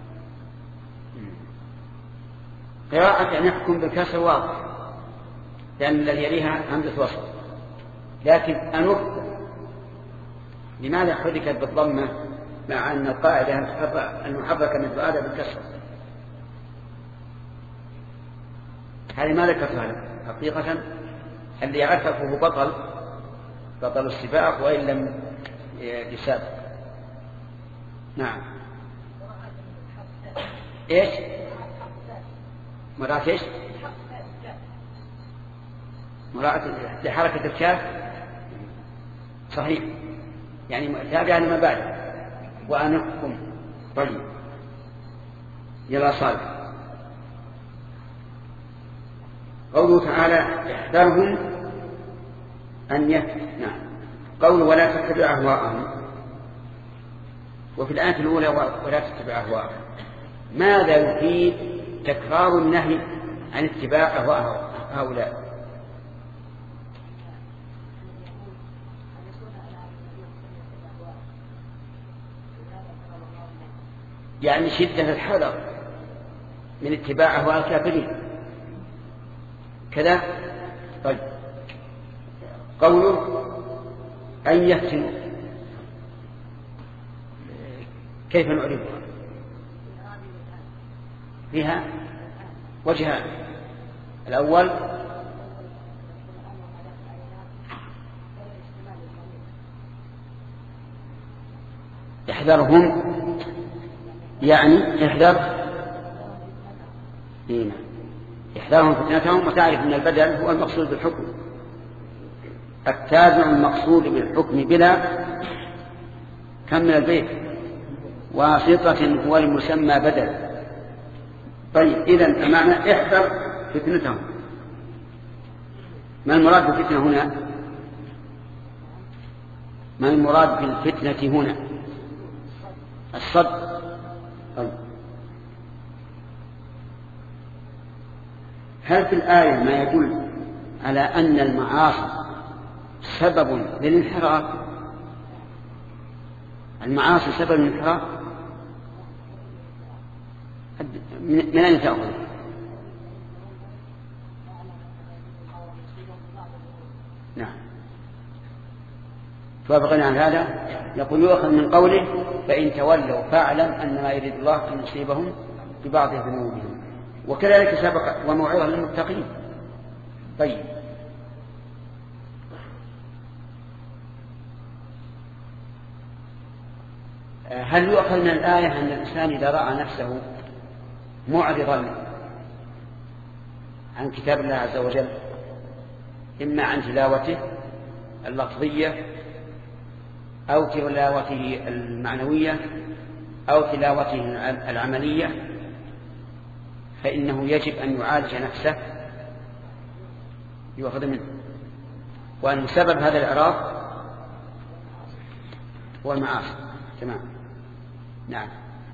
قراءة أن يحكم بالكسر واضح لأن الذي يليها همزة وصل، لكن أن يحكم لماذا حركت بالضمة مع أن القاعدة المحركة مثل هذا بالكسر؟ هذه ما ذكرتها حقيقة. اللي يعرفه بطل بطل السباق وإن لم يسابق. نعم. ايش مرات ايش مرات لحركة الكاف صحيح، يعني تابعا لما بعد وأنكم. طيب يلا صالح. قوله تعالى احذرهم أن يفتنوا. نعم. قوله ولا تتبع أهواءهم، وفي الآية الأولى ولا تتبع أهواءهم، ماذا يفيد تكرار النهي عن اتباع أهواء هؤلاء؟ يعني شدة الحذر من اتباع أهواء الكافرين كذا. طيب قوله أن يفتنوا، كيف نعرفها؟ فيها وجهان. الأول احذرهم، يعني احذر احذرهم فتنتهم وتعرف أن البدل هو المقصود بالحكم، التابع المقصود بالحكم بلا كم من البيت واسطة هو المسمى بدل. طيب إذن المعنى احذر فتنتهم. ما المراد بالفتنة هنا؟ ما المراد بالفتنة هنا؟ الصد. طيب هل في الآية ما يدل على أن المعاصي سبب للانحراف؟ المعاصي سبب للانحراف من أين تأخذ؟ نعم. توافقنا عن هذا. يقول يؤخذ من قوله فإن تولوا فاعلم أن ما يريد الله أن يصيبهم ببعض ذنوبهم، وكذلك سبق وموعظة للمتقين. طيب هل يؤخذ من الآية أن الإنسان إذا رأى نفسه معرضا عن كتاب الله عز وجل إما عن تلاوته اللفظية أو تلاوته المعنوية أو تلاوته العملية فإنه يجب أن يعالج نفسه يؤخذ منه، وأن سبب هذا الإعراض هو المعاصي. تمام. نعم.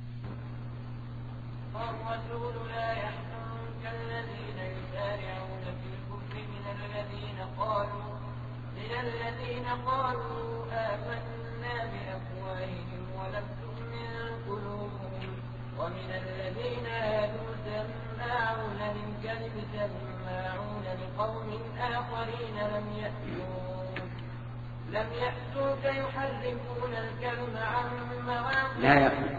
الرسول لا يحزنك الذين يسارعون في الكفر من الذين قالوا من الذين قالوا آمنا بأفواههم ولم تؤمن قلوبهم ومن الذين هادوا سماعون للكذب سماعون لقوم آخرين لم يأتوك لم يأتوك يحرفون الكلم عن مواضعه لا يحرفون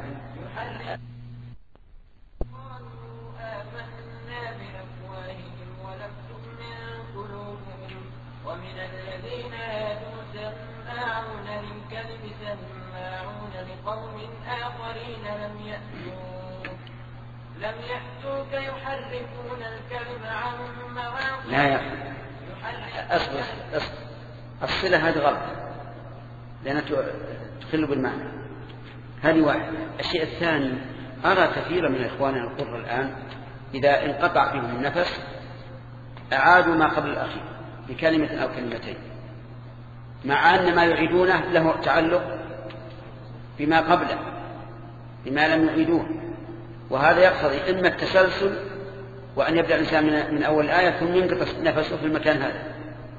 قالوا آمنا بأفواههم ولم تؤمن قلوبهم ومن الذين هادوا سماعون للكذب سماعون لقوم آخرين لم يأتوك لم يأتوك يحرفون الكلم عن مواضعه لا يحرفون. أصبر أصبر الصلة هذه غلط لأنها تخل بالمعنى. هذه واحد. الشيء الثاني أرى كثيرا من إخواننا القرى الآن إذا انقطع فيهم النفس أعادوا ما قبل الأخير بكلمة أو كلمتين مع أن ما يعيدونه له تعلق بما قبله بما لم يعيدوه، وهذا يقتضي إما التسلسل وأن يبدأ الإنسان من أول آية ثم ينقطع نفسه في المكان هذا.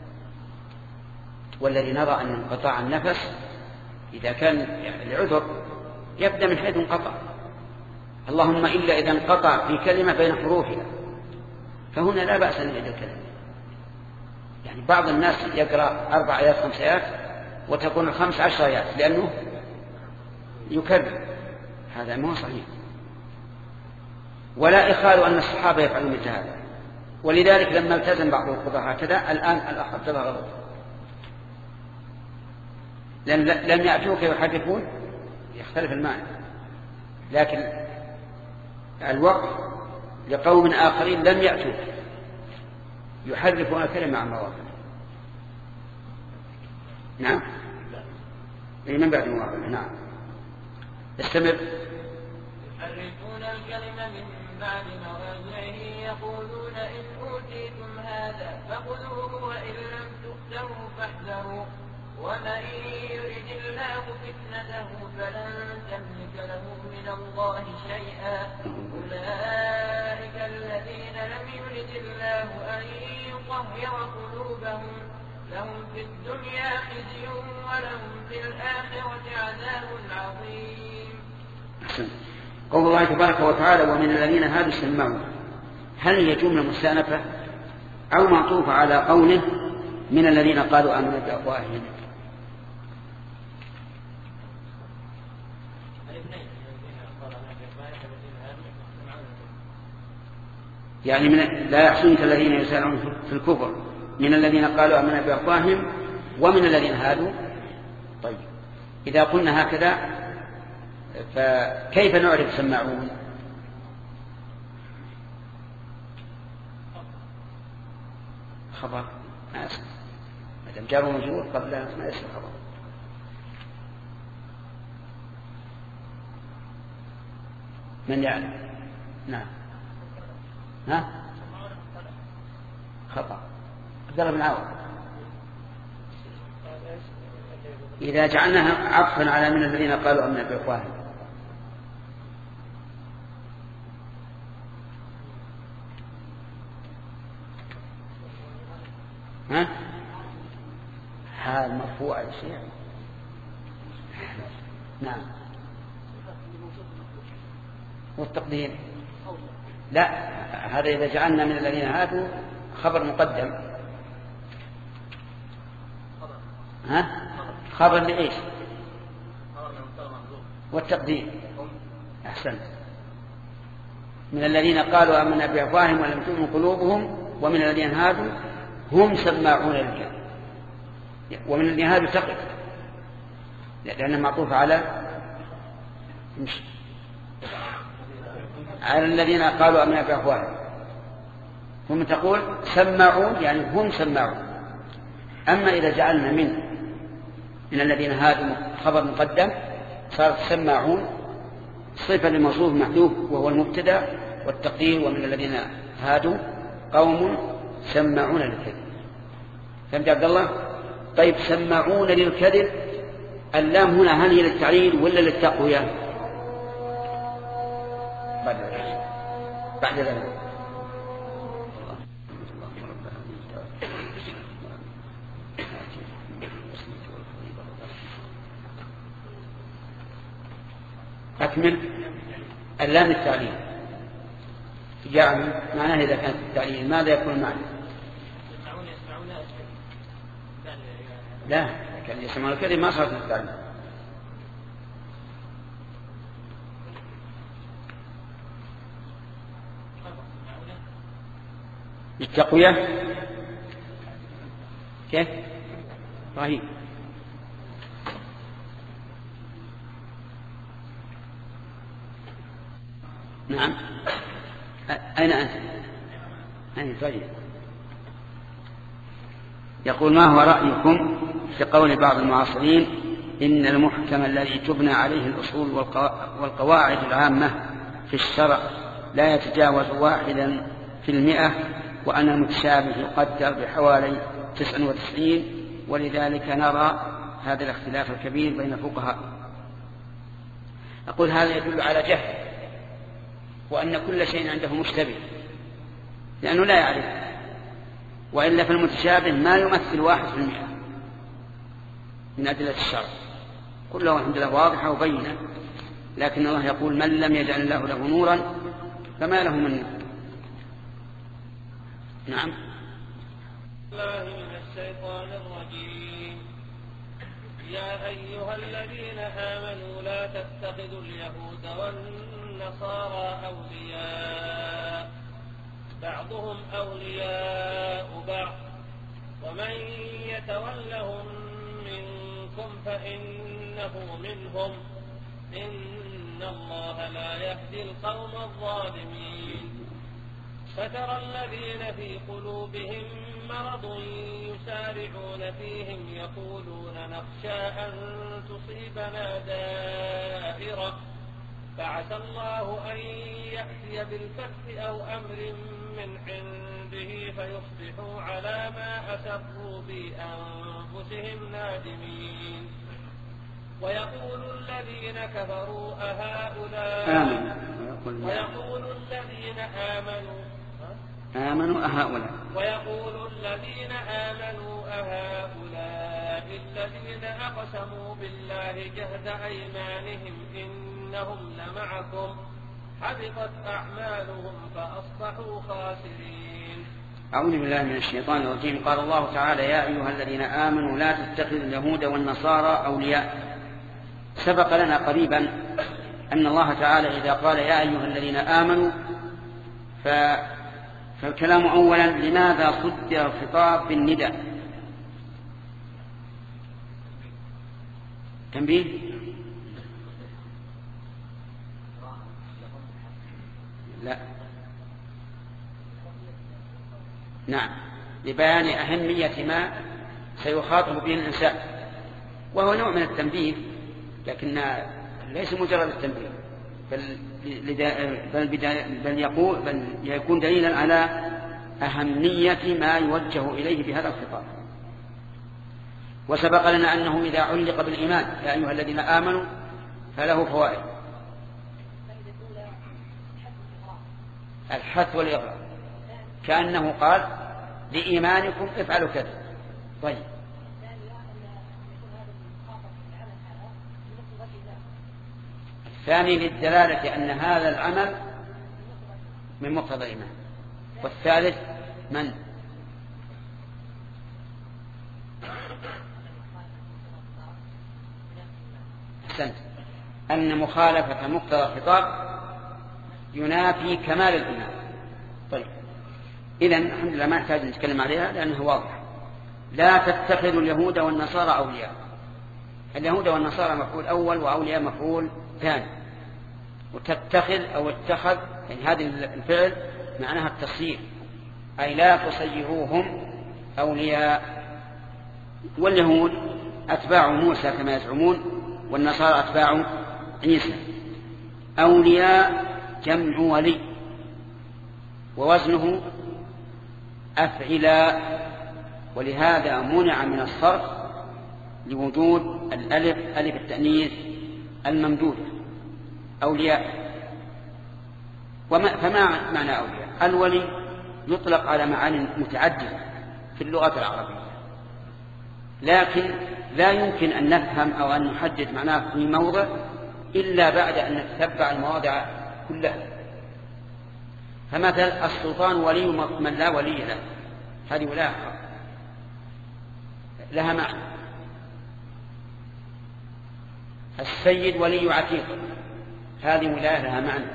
والذي نرى أن انقطاع النفس إذا كان لعذر يبدأ من حيث انقطع، اللهم إلا إذا انقطع في كلمة بين حروفها فهنا لا بأس أن يعيد الكلمة. يعني بعض الناس يقرأ أربع آيات خمس آيات وتكون الخمس عشر آيات لأنه يكرر، هذا ما هو صحيح. ولا إخال أن الصحابة يفعلون مثل هذا، ولذلك لما التزم بعض القضاة هكذا الآن الأخ ابتدى غلط لأن لم يأتوك يحرفون يختلف المعنى، لكن الوقف لقوم آخرين لم يأتوك يحرفون الكلمة عن مواضعه. نعم. من بعد مواضعه. نعم. استمر. يحرفون الكلمة من بعد مواضعه يقولون إن أوتيتم هذا فخذوه وإن لم تؤتوه فاحذروا ومن يرد الله فتنته فلن تملك له من الله شيئا أولئك الذين لم يرد الله أن يطهر قلوبهم لهم في الدنيا خزي ولهم في الآخرة عذاب عظيم. قول الله تبارك وتعالى ومن الذين هادوا سماعون، هل هي جملة مستأنفة أو معطوفة على قوله من الذين قالوا آمنا بأفواههم؟ يعني من لا يحسنك الذين يسارعون في الكفر من الذين قالوا آمنا بأفواههم ومن الذين هادوا. طيب إذا قلنا هكذا فكيف نعرف سماعون؟ خبر ما اسم مادام جار ومجرور قبل ما اسم خبر. من يعلم؟ نعم. ها خطأ. عبد الله بن عوض إذا جعلناها عطفا على من الذين قالوا آمنا بأفواههم ها حال مرفوع يا شيخ. نعم. والتقدير لا، هذا إذا جعلنا من الذين هادوا خبر مقدم. ها خبر لإيش؟ والتقدير أحسن. من الذين قالوا آمنا بأفواههم ولم تؤمن قلوبهم ومن الذين هادوا هم سماعون للكذب، ومن الذين هادوا تقف لأنه معطوف على مش على الذين قالوا أمنا بأفواههم. ثم تقول سماعون يعني هم سماعون. أما إذا جعلنا من من الذين هادوا خبر مقدم صارت سماعون صفة لموصوف محذوف وهو المبتدأ، والتقدير ومن الذين هادوا قوم سماعون للكذب. فهمت عبد الله؟ طيب سماعون للكذب اللام هنا هل هي للتعليل ولا للتقوية؟ بعد ذلك بعد ذلك أكمل. اللام التعليل يعني معناه إذا كانت التعليل ماذا يكون معنى؟ لا كان يسمعون الكذب ما صارت التعليل. التقوية كيف؟ رهيب. نعم. أين أنت؟ أين طيب. يقول ما هو رأيكم في قول بعض المعاصرين إن المحكم الذي تبنى عليه الأصول والقواعد العامة في الشرع لا يتجاوز واحدا في المئة، وأن المتشابه يقدر بحوالي تسعة وتسعين، ولذلك نرى هذا الاختلاف الكبير بين الفقهاء. أقول هذا يدل على جهل، وأن كل شيء عنده مشتبه لأنه لا يعرف، وإلا فالمتشابه ما يمثل واحد في المئة من أدلة الشرع، كلها الحمد لله واضحة وبينة. لكن الله يقول من لم يجعل الله له نورا فما له من نور. نعم. الله من الشيطان الرجيم. يا أيها الذين آمنوا لا تتخذوا اليهود والنصارى أولياء بعضهم أولياء بعض ومن يتولهم منكم فإنه منهم إن الله لا يهدي القوم الظالمين. فترى الذين في قلوبهم مرض يسارعون فيهم يقولون نخشى أن تصيبنا دائرة فعسى الله أن يأتي بالفتح أو أمر من عنده فيصبحوا على ما أسروا بأنفسهم نادمين. ويقول الذين كفروا أهؤلاء ويقول الذين آمنوا آمنوا أهؤلاء ويقول الذين آمنوا أهؤلاء الذين أقسموا بالله جهد أيمانهم إنهم لمعكم حبطت أعمالهم فأصبحوا خاسرين. أعوذ بالله من الشيطان الرجيم. قال الله تعالى يا أيها الذين آمنوا لا تتخذوا اليهود والنصارى أولياء. سبق لنا قريبا أن الله تعالى إذا قال يا أيها الذين آمنوا ف... فالكلام أولا لماذا صدر الخطاب بالنداء؟ تنبيه؟ لا نعم لبيان أهمية ما سيخاطب به الإنسان، وهو نوع من التنبيه لكن ليس مجرد التنبيه بل, بل, بل, يقول بل يكون دليلا على أهمية ما يوجه إليه بهذا الخطاب. وسبق لنا أنه إذا علق بالإيمان يا أيها الذين آمنوا فله فوائد، الحث والإغراء، كأنه قال لإيمانكم افعلوا كذا. طيب الثاني للدلالة أن هذا العمل من مقتضى الإيمان. والثالث من أحسنت أن مخالفة مقتضى الخطاب ينافي كمال الإيمان. طيب إذن الحمد لله ما نحتاج نتكلم عليها لأنها واضحة. لا تتخذوا اليهود والنصارى أولياء. اليهود والنصارى مفعول أول وأولياء مفعول ثاني. وتتخذ أو اتخذ، يعني هذه الفعل معناها التصير، أي لا تصيروهم أولياء. واليهود أتباع موسى كما يزعمون، والنصارى أتباع عيسى. أولياء جمع ولي، ووزنه أفعلاء، ولهذا منع من الصرف لوجود الألف ألف التأنيث الممدودة أولياء. وما فما معنى أولياء؟ الولي يطلق على معاني متعددة في اللغة العربية، لكن لا يمكن أن نفهم أو أن نحدد معناه في موضع إلا بعد أن نتتبع المواضع كلها. فمثل السلطان ولي من لا ولي له، هذه ولاية لها معنى. السيد ولي عتيق، هذه ولاية لها معنى.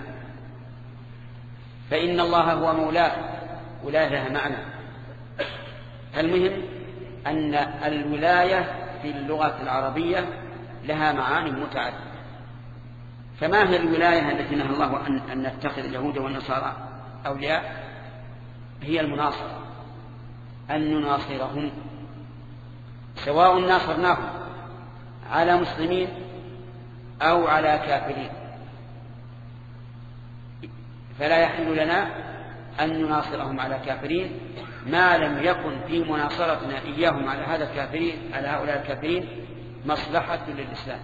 فإن الله هو مولاه، ولاية لها معنى. المهم أن الولاية في اللغة العربية لها معاني متعددة. فما هي الولاية التي نهى الله أن نتخذ اليهود والنصارى أولياء؟ هي المناصرة، أن نناصرهم، سواء ناصرناهم على مسلمين أو على كافرين. فلا يحل لنا أن نناصرهم على كافرين ما لم يكن في مناصرتنا إياهم على هذا الكافرين على هؤلاء الكافرين مصلحة للإسلام.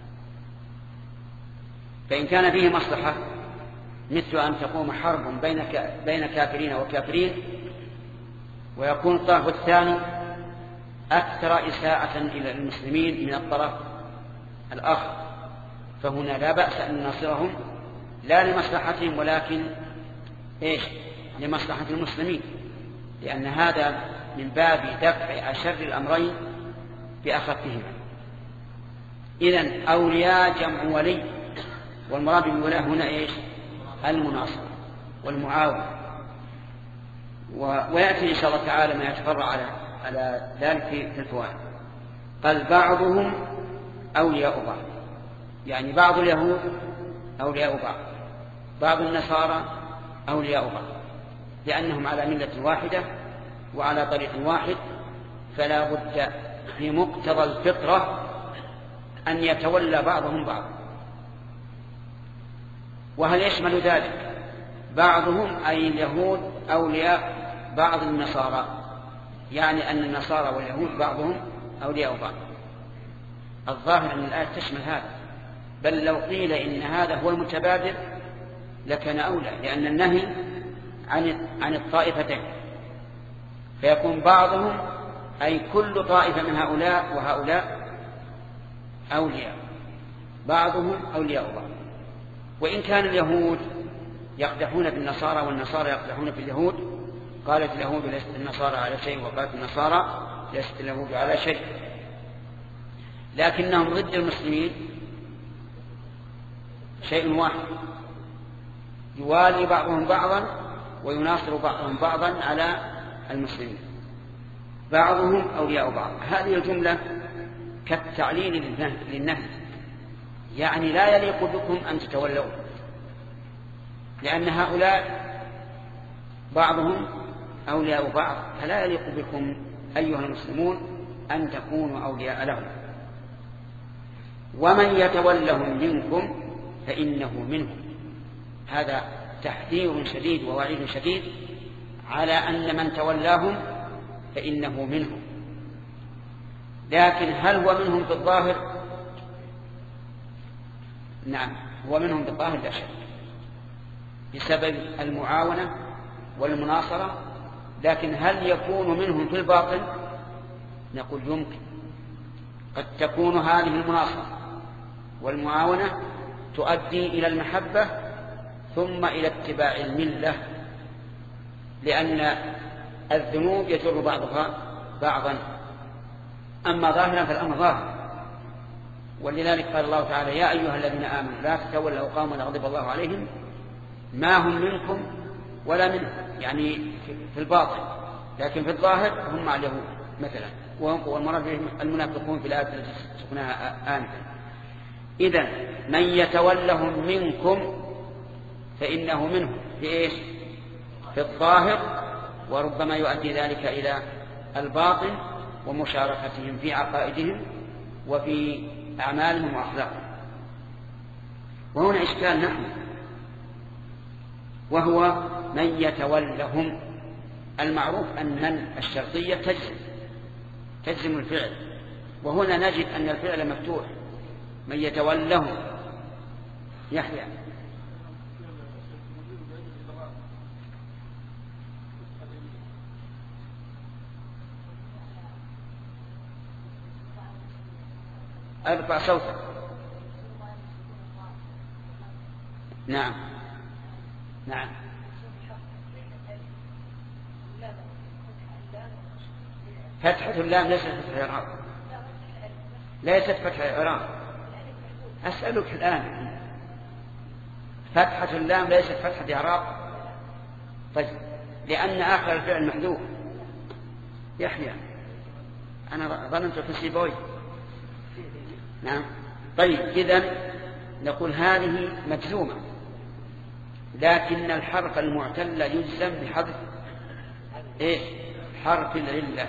فإن كان فيه مصلحة مثل أن تقوم حرب بين بين كافرين وكافرين، ويكون الطرف الثاني أكثر إساءة إلى المسلمين من الطرف الآخر، فهنا لا بأس أن نناصرهم لا لمصلحتهم ولكن إيش؟ لمصلحة المسلمين، لأن هذا من باب دفع أشر الأمرين بأخفهما. إذن أولياء جمع ولي، والمراد بالولاء هنا إيش؟ المناصرة والمعاونة. ويأتي إن شاء الله تعالى ما يتفرع على على ذلك في الفوائد. قال بعضهم أولياء بعض، يعني بعض اليهود أولياء بعض، بعض النصارى أولياء بعض، لأنهم على ملة واحدة وعلى طريق واحد، فلا بد في مقتضى الفطرة أن يتولى بعضهم بعض. وهل يشمل ذلك بعضهم أي اليهود أولياء بعض النصارى؟ يعني أن النصارى واليهود بعضهم أولياء بعض. الظاهر أن الآية تشمل هذا، بل لو قيل إن هذا هو المتبادر لكان أولى، لأن النهي عن عن الطائفتين، فيكون بعضهم أي كل طائفة من هؤلاء وهؤلاء أولياء، بعضهم أولياء بعض. وإن كان اليهود يقدحون في النصارى والنصارى يقدحون في اليهود، قالت اليهود ليست النصارى على شيء وقالت النصارى ليست اليهود على شيء، لكنهم ضد المسلمين شيء واحد، يوالي بعضهم بعضا ويناصر بعضهم بعضا على المسلمين، بعضهم أولياء بعض. هذه الجملة كالتعليل للنهي، يعني لا يليق بكم أن تتولوا، لأن هؤلاء بعضهم أولياء بعض، فلا يليق بكم أيها المسلمون أن تكونوا أولياء لهم. ومن يتولهم منكم فإنه منهم، هذا تحذير شديد ووعيد شديد على أن من تولاهم فإنه منهم. لكن هل هو منهم في الظاهر؟ نعم، هو منهم في الظاهر لا شك، بسبب المعاونة والمناصرة. لكن هل يكون منهم في الباطن؟ نقول يمكن، قد تكون هذه المناصرة والمعاونة تؤدي إلى المحبة ثم إلى اتباع الملة، لأن الذنوب يجر بعضها بعضا. أما ظاهرا فالأمر ظاهر، ولذلك قال الله تعالى يا أيها الذين آمنوا لا تتولوا قوما غضب الله عليهم ما هم منكم ولا منهم، يعني في الباطن، لكن في الظاهر هم مع اليهود مثلا، والمراد بهم المنافقون في الآية التي سقناها آنفا. إذن من يتولهم منكم فإنه منه في إيش؟ في الظاهر، وربما يؤدي ذلك إلى الباطن ومشاركتهم في عقائدهم وفي أعمالهم وأخلاقهم. وهنا إشكال نحن، وهو من يتولهم. المعروف أن من الشرطية تجزم تجزم الفعل، وهنا نجد أن الفعل مفتوح، من يتولهم يحيى. ارفع صوتك. نعم نعم. فتحة اللام ليست فتحة إعراب، ليست فتحة إعراب. أسألك الآن، فتحة اللام ليست فتحة إعراب؟ طيب، لأن آخر الفعل محذوف. يحيى أنا ظننت في سيبوي. نعم. طيب، إذن نقول هذه مجزومة، لكن الحرف المعتل يجزم بحذف إيه؟ حرف العلة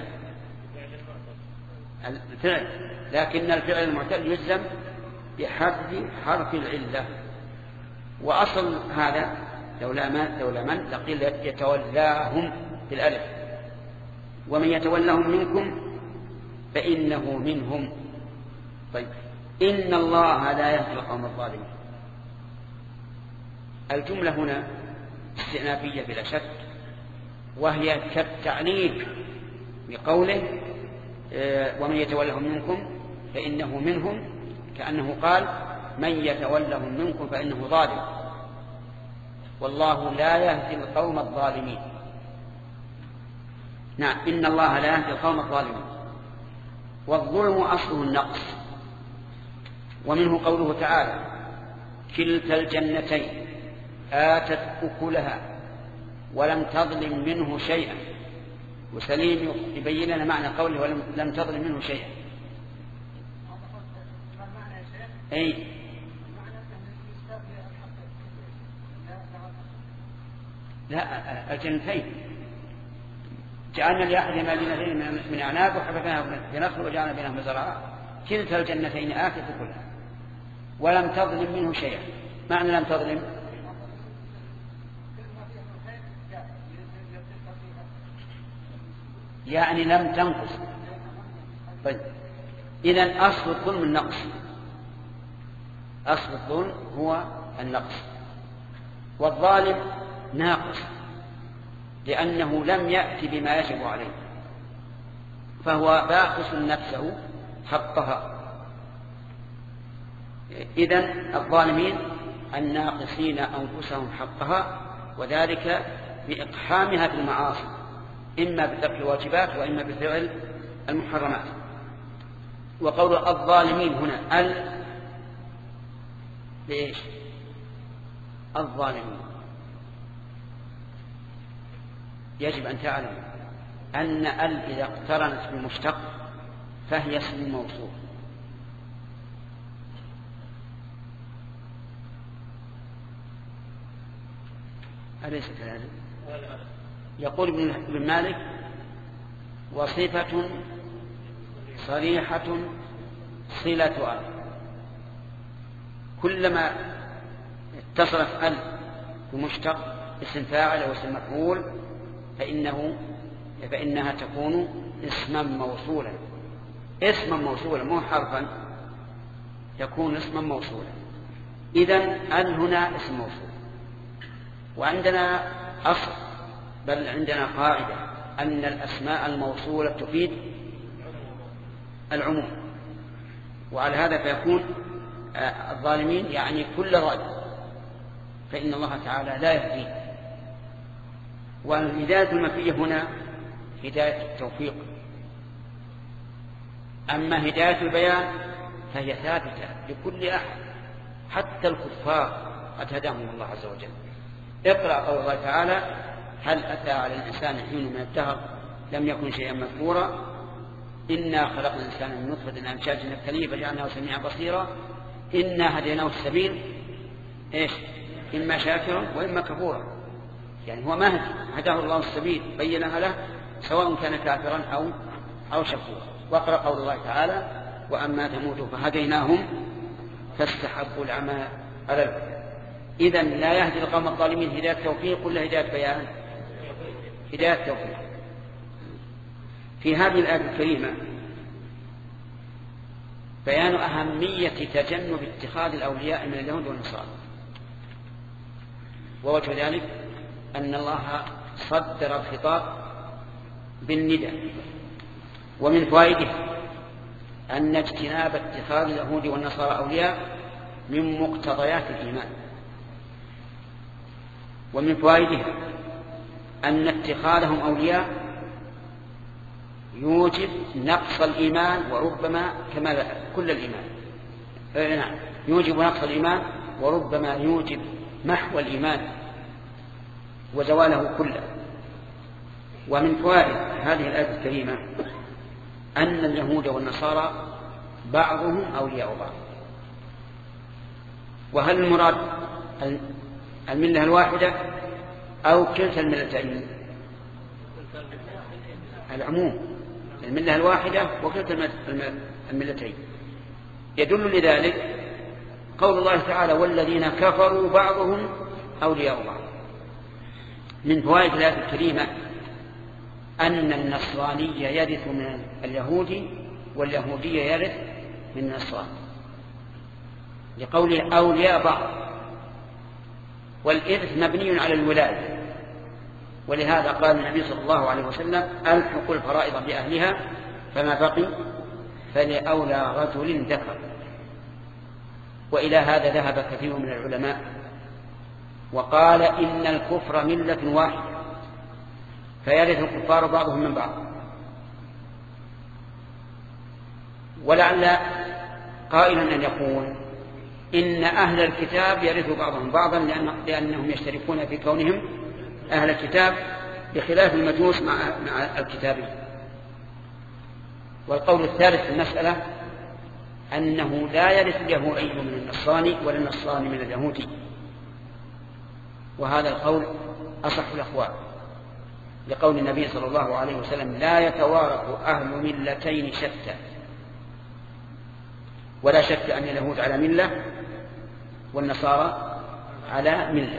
الفعل، لكن الفعل المعتل يجزم بحذف حرف العلة. وأصل هذا لولا من لولا من لقيل يتولاهم بالألف، ومن يتولهم منكم فإنه منهم. طيب، إن الله لا يهدي القوم الظالمين. الجملة هنا استئنافية بلا شك، وهي كالتعليق بقوله ومن يتولهم منكم فإنه منهم، كأنه قال من يتولهم منكم فإنه ظالم، والله لا يهدي القوم الظالمين. نعم، إن الله لا يهدي القوم الظالمين. والظلم أصله النقص، ومنه قوله تعالى كلتا الجنتين آتت أكلها ولم تظلم منه شيئا. وسليم يبين لنا معنى قوله ولم تظلم منه شيئا. أي لا، الجنتين جعلنا لأحدهما جنتين من أعناب وحفظناها بنخل وجعلنا بينهما زرعا. كلتا الجنتين آتت أكلها ولم تظلم منه شيئا. معنى لم تظلم يعني لم تنقص. طيب، إذن أصل الظلم النقص، أصل الظلم هو النقص. والظالم ناقص لأنه لم يأتي بما يجب عليه، فهو باخس نفسه حقها. إذن الظالمين الناقصين أنفسهم حقها، وذلك بإقحامها في المعاصي، إما بترك الواجبات وإما بفعل المحرمات. وقول الظالمين هنا ال ليش؟ الظالمين يجب أن تعلم أن ال إذا اقترنت بالمشتق فهي اسم موصول، أليس كذلك؟ يقول ابن مالك وصفة صريحة صلة ال، كلما اتصلت ال بمشتق اسم فاعل أو اسم مفعول فإنه فإنها تكون اسما موصولا. اسما موصولا مو حرفا، يكون اسما موصولا. إذن ال هنا اسم موصول. وعندنا أصل، بل عندنا قاعدة أن الأسماء الموصولة تفيد العموم، وعلى هذا فيكون الظالمين يعني كل ظالم، فإن الله تعالى لا يهدي. والهداية المنفية هنا هداية التوفيق، أما هداية البيان فهي ثابتة لكل أحد، حتى الكفار قد هداهم الله عز وجل. اقرأ قول الله تعالى هل أتى على الإنسان حين من الدهر لم يكن شيئا مذكورا إنا خلقنا الإنسان من نطفة أمشاج نبتليه فجعلناه سميعا بصيرا إنا هديناه السبيل إيش إما شاكرا وإما كفورا، يعني هو ما هداه الله السبيل بينها له سواء كان كافرا أو أو شكورا. واقرأ قول الله تعالى: وأما ثمود فهديناهم فاستحبوا العمى على الهدى. إذن لا يهدي القوم الظالمين هداية توفيق ولا هداية بيان؟ هداية توفيق. في هذه الآية الكريمة بيان أهمية تجنب اتخاذ الأولياء من اليهود والنصارى، ووجه ذلك أن الله صدر الخطاب بالندى. ومن فوائده أن اجتناب اتخاذ اليهود والنصارى أولياء من مقتضيات الإيمان. ومن فوائده أن اتخاذهم أولياء يوجب نقص الإيمان وربما كمال كل الإيمان. نعم، يوجب نقص الإيمان وربما يوجب محو الإيمان وزواله كله. ومن فوائد هذه الآية الكريمة أن اليهود والنصارى بعضهم أولياء بعض. وهل المراد الملة الواحدة أو كلتا الملتين؟ العموم، الملة الواحدة وكلتا الملتين. يدل لذلك قول الله تعالى: والذين كفروا بعضهم أولياء بعض. من فوائد الآية الكريمة أن النصراني يرث من اليهودي واليهودي يرث من النصراني، لقوله أولياء بعض، والإرث مبني على الولاية. ولهذا قال النبي صلى الله عليه وسلم: ألحقوا الفرائض بأهلها فما بقي فلأولى رجل ذكر. وإلى هذا ذهب كثير من العلماء وقال إن الكفر ملة واحدة، فيرث الكفار بعضهم من بعض. ولعل قائلا أن يقول إن أهل الكتاب يرثوا بعضهم بعضا لأن لأنهم يشتركون في كونهم أهل الكتاب، بخلاف المجوس مع مع الكتابين. والقول الثالث في المسألة أنه لا يرث اليهودي من النصراني ولا النصراني من اليهودي، وهذا القول أصح الأقوال، لقول النبي صلى الله عليه وسلم: لا يتوارث أهل ملتين شتى. ولا شك أن اليهود على ملة والنصارى على ملة.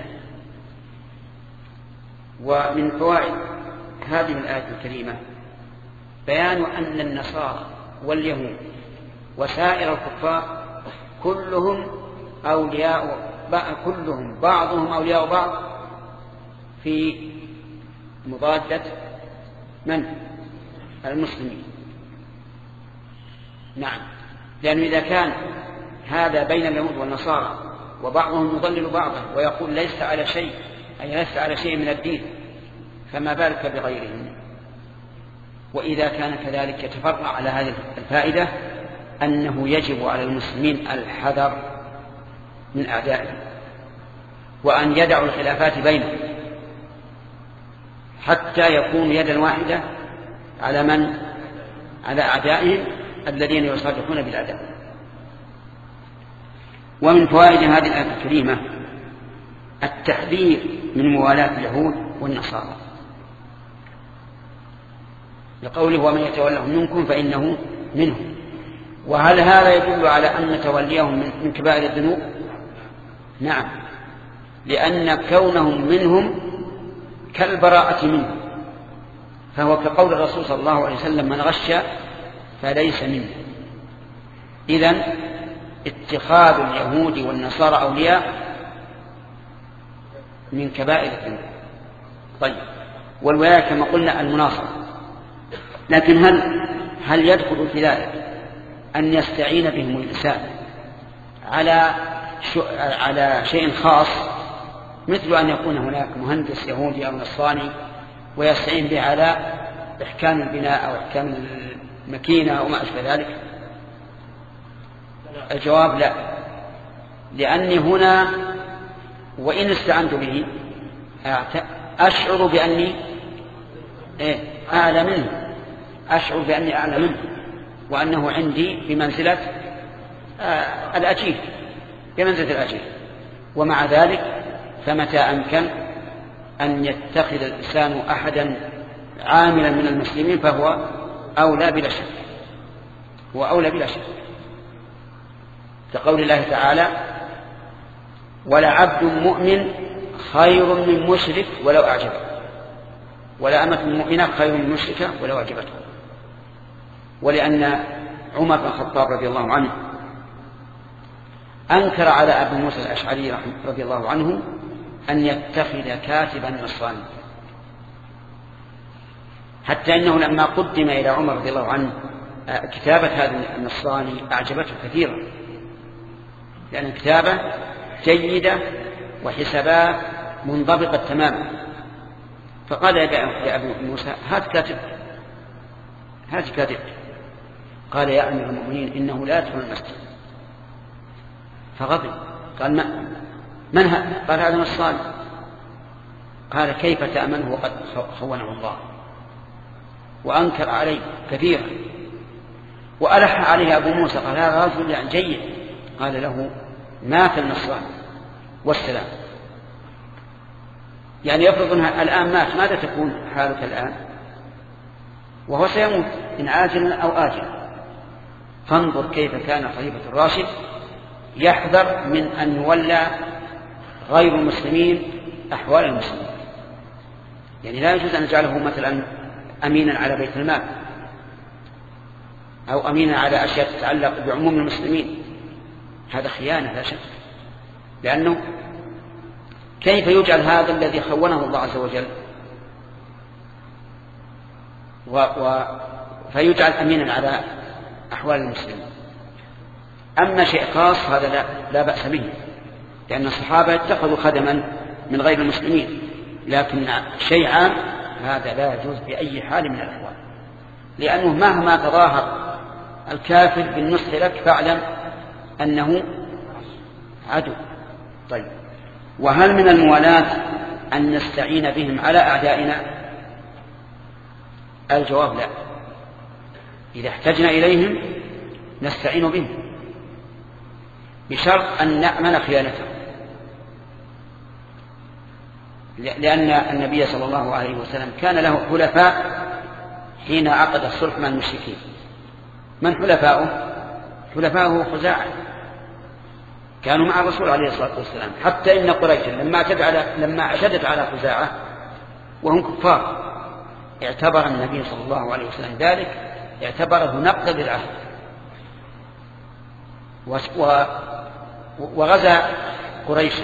ومن فوائد هذه الآية الكريمة بيان أن النصارى واليهود وسائر الكفار كلهم أولياء كلهم بعضهم أولياء بعض في مضادة من؟ المسلمين. نعم، لأنه إذا كان هذا بين اليهود والنصارى وبعضهم يضلل بعضا ويقول ليس على شيء، أي ليس على شيء من الدين، فما بالك بغيرهم. وإذا كان كذلك يتفرع على هذه الفائدة أنه يجب على المسلمين الحذر من أعدائهم، وأن يدعوا الخلافات بينهم حتى يكون يدا واحدة على من؟ على أعدائهم الذين يصادقون بالأعداء. ومن فوائد هذه الآية الكريمة التحذير من موالاة اليهود والنصارى، لقوله: ومن يتولهم منكم فإنه منهم. وهل هذا يدل على أن توليهم من كبائر الذنوب؟ نعم، لأن كونهم منهم كالبراءة منهم، فهو كقول الرسول صلى الله عليه وسلم: من غش فليس منه. إذن اتخاذ اليهود والنصارى أولياء من كبائر الذنوب. طيب، والولاية كما قلنا المناصرة، لكن هل هل يدخل في ذلك أن يستعين بهم الإنسان على على شيء خاص، مثل أن يكون هناك مهندس يهودي أو نصراني ويستعين به على إحكام البناء أو إحكام الماكينة أو ما أشبه ذلك؟ الجواب لا، لأني هنا وإن استعنت به أشعر بأني أعلى منه، أشعر بأني أعلى منه، وأنه عندي بمنزلة الأجير، بمنزلة الأجير. ومع ذلك فمتى أمكن أن يتخذ الإنسان أحدا عاملا من المسلمين فهو أولى بلا شك، هو أولى بلا شك، كقول الله تعالى: ولعبد مؤمن خير من مشرك ولو أعجبه، ولأمة مؤمنة خير من مشركة ولو أعجبته. ولأن عمر بن الخطاب رضي الله عنه أنكر على أبي موسى الأشعري رضي الله عنه أن يتخذ كاتبا نصرانيا، حتى إنه لما قدم إلى عمر رضي الله عنه كتابة هذا النصراني أعجبته كثيرا، لأن كتابة جيدة وحسابات منضبطة تماما. فقال يا أبو موسى: هات كاتب، هات كاتب. قال: يا أمير المؤمنين إنه لا يدخل المسجد. فغضب، قال: ما من هذا؟ قال: هذا نصراني. قال: كيف تأمنه وقد خونه الله؟ وأنكر عليه كثيرا وألح عليه أبو موسى، قال: هذا رجل يعني جيد. قال له: مات النصراني والسلام. يعني يفرض أنها الآن مات، ماذا تكون حالك الآن؟ وهو سيموت إن عاجلا أو آجلا. فانظر كيف كان خليفة الراشد يحذر من أن يولى غير المسلمين أحوال المسلمين. يعني لا يجوز أن نجعله مثلا أمينا على بيت المال أو أمينا على أشياء تتعلق بعموم المسلمين، هذا خيانة لا شك. لأنه كيف يجعل هذا الذي خونه الله عز وجل و... و... فيجعل أمينا على أحوال المسلمين؟ أما شيء خاص هذا لا, لا بأس به، لأن الصحابة اتخذوا خدما من غير المسلمين، لكن شيء عام هذا لا يجوز بأي حال من الأحوال، لأنه مهما تظاهر الكافر بالنصح لك فاعلم أنه عدو. طيب، وهل من الموالاة أن نستعين بهم على أعدائنا؟ الجواب لا. إذا احتجنا إليهم نستعين بهم بشرط أن نأمن خيانتهم، لأن النبي صلى الله عليه وسلم كان له حلفاء حين عقد الصلح مع المشركين. من حلفاؤه؟ حلفاؤه خزاعة، كانوا مع الرسول عليه الصلاة والسلام، حتى إن قريشا لما اعتدت على لما اعتدت على خزاعة وهم كفار اعتبر النبي صلى الله عليه وسلم ذلك، اعتبره نقض للعهد وغزا قريشا.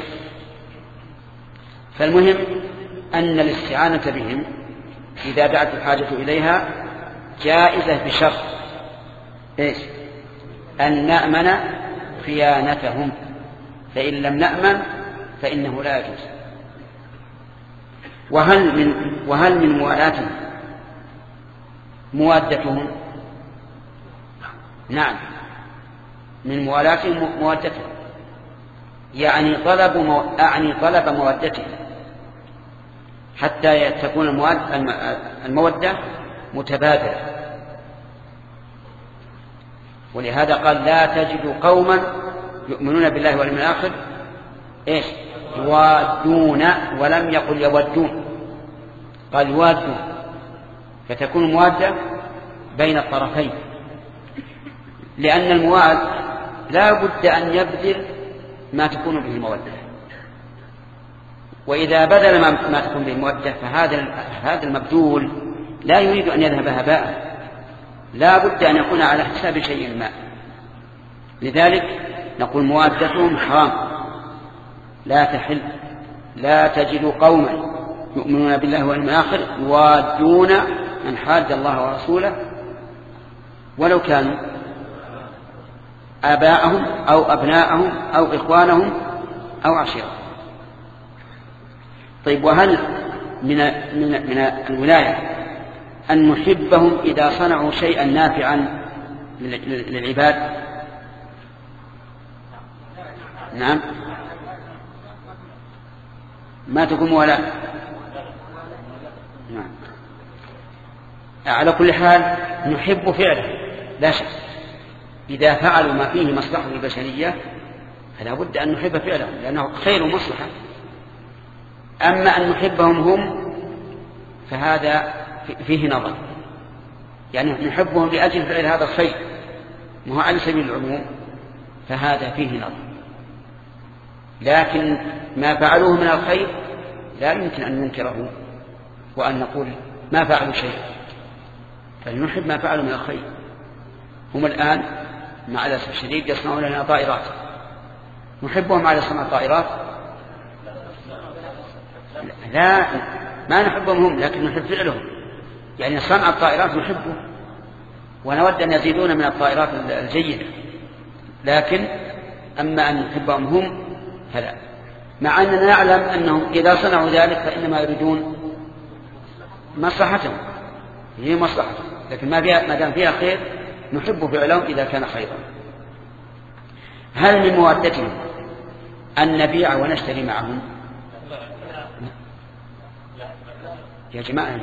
فالمهم أن الاستعانة بهم إذا دعت الحاجة إليها جائزة بشرط إيش؟ أن نأمن خيانتهم، فإن لم نأمن فإنه لا يجوز. وهل من وهل من موالاتهم موادتهم؟ نعم، من موالاتهم موادتهم، يعني طلب مو... أعني طلب مودتهم حتى تكون المواد... المودة متبادلة. ولهذا قال: لا تجد قوما يؤمنون بالله واليوم الآخر إيش؟ يوادون، ولم يقل يودون، قال يوادون، فتكون موادة بين الطرفين، لأن المواد لا بد أن يبذل ما تكون به المودة، وإذا بذل ما تكون به المودة فهذا هذا المبذول لا يريد أن يذهب هباء، لا بد أن يكون على حساب شيء ما. لذلك نقول موادتهم حرام، لا تحل. لا تجد قوما يؤمنون بالله واليوم الآخر يوادون من حاد الله ورسوله ولو كانوا آباءهم أو أبناءهم أو إخوانهم أو عشيرتهم. طيب، وهل من من من الولاية أن نحبهم إذا صنعوا شيئا نافعا للعباد؟ نعم، ما تكون ولاء. نعم، على كل حال نحب فعله لا شك، إذا فعلوا ما فيه مصلحة البشرية فلا بد أن نحب فعله، لأنه خير ومصلحة. أما أن نحبهم هم فهذا فيه نظر، يعني نحبهم لأجل فعل هذا الخير ما هو على سبيل العموم، فهذا فيه نظر. لكن ما فعلوه من الخير لا يمكن أن ننكره وأن نقول ما فعلوا شيء، فلنحب ما فعلوا من الخير. هم الآن مع الأسف الشديد يصنعون لنا طائرات، نحبهم على صنع طائرات؟ لا، ما نحبهم هم، لكن نحب فعلهم. يعني صنع الطائرات نحبه ونود أن يزيدون من الطائرات الجيدة، لكن أما أن نحبهم هم فلا، مع أننا نعلم أنهم إذا صنعوا ذلك فإنما يريدون مصلحتهم، هي مصلحتهم، لكن ما دام فيها خير نحب فعلهم إذا كان خيرا. هل من موادتهم أن نبيع ونشتري معهم؟ يا جماعة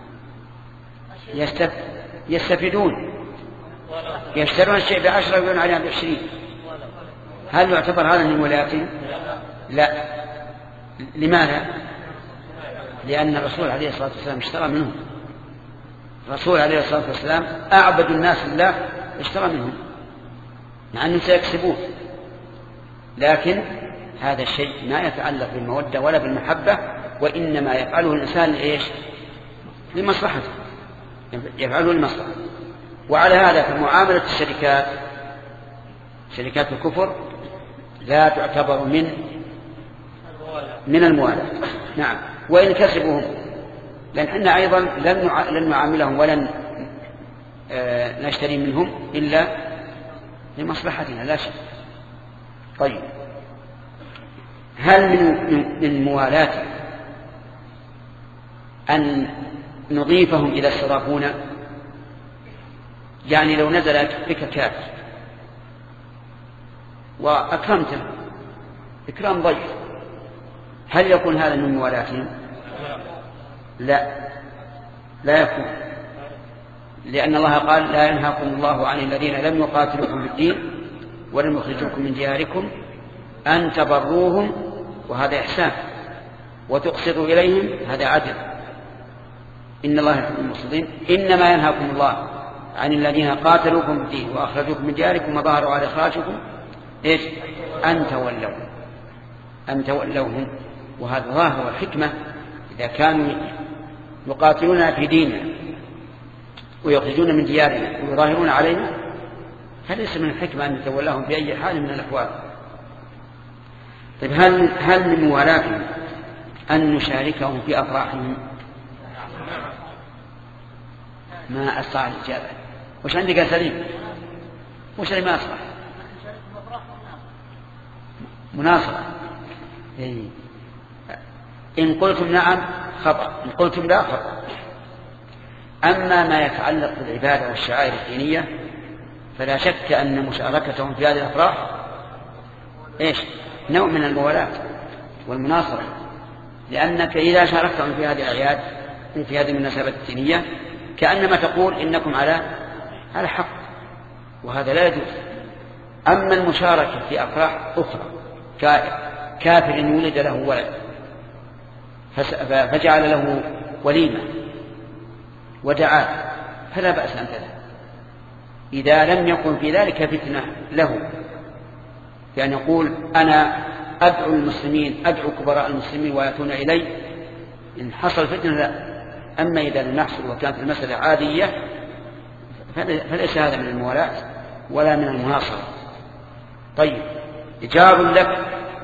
يستفيدون، يشترون الشيء بعشرة ويبيعون عليها بعشرين، هل يعتبر هذا من ولايتهم؟ لا. لماذا؟ لأن الرسول عليه الصلاة والسلام اشترى منهم، الرسول عليه الصلاة والسلام أعبد الناس لله اشترى منهم، مع أنهم سيكسبون، لكن هذا الشيء ما يتعلق بالمودة ولا بالمحبة، وإنما يفعله الإنسان لإيش؟ لمصلحته، يفعله لمصلحته. وعلى هذا فمعاملة الشركات، شركات الكفر لا تعتبر من من الموالاة. نعم، وإن كسبوهم، لأن احنا أيضا لن نعاملهم ولن نشتري منهم إلا لمصلحتنا لا شك. طيب، هل من الموالاة أن نضيفهم إذا استضافونا؟ يعني لو نزل بك كافر وأكرمته إكرام ضيف، هل يكون هذا من موالاتهم؟ لا، لا يكون، لأن الله قال لا ينهاكم الله عن الذين لم يقاتلوكم في الدين ولم يخرجوكم من دياركم أن تبروهم، وهذا إحسان، وتقسطوا إليهم، هذا عدل، إن الله يحب المقسطين. إنما ينهاكم الله عن الذين قاتلوكم في الدين وأخرجوكم من دياركم وظاهروا على إخراجكم إيش؟ أن تولوا أن تولوهم، وهذا ظاهر الحكمة. إذا كانوا يقاتلون في ديننا ويخرجون من ديارنا ويظاهرون علينا، فليس من الحكمة أن نتولاهم في أي حال من الأحوال. طيب، هل هل من موالاتهم أن نشاركهم في أفراحهم؟ ما أصلح الإجابة. وش عندك يا سليم؟ وش اللي ما أصلح؟ مناصرة. إيه. إن قلتم نعم خطأ، إن قلتم لا خطأ. أما ما يتعلق بالعبادة والشعائر الدينية فلا شك أن مشاركتهم في هذه الأفراح إيش؟ نوع من الموالاة والمناصرة، لأنك إذا شاركتهم في هذه الأعياد في هذه المناسبات الدينية كأنما تقول إنكم على على حق، وهذا لا يجوز. أما المشاركة في أفراح أخرى، كافر ولد له ولد فجعل له وليمة ودعاه، فلا بأس أن تذهب إذا لم يكن في ذلك فتنة له، يعني يقول أنا أدعو المسلمين، أدعو كبراء المسلمين ويأتون إلي، إن حصل فتنة لا. أما إذا لم يحصل وكانت المسألة عادية فليس هذا من الموالاة ولا من المناصرة. طيب، جار لك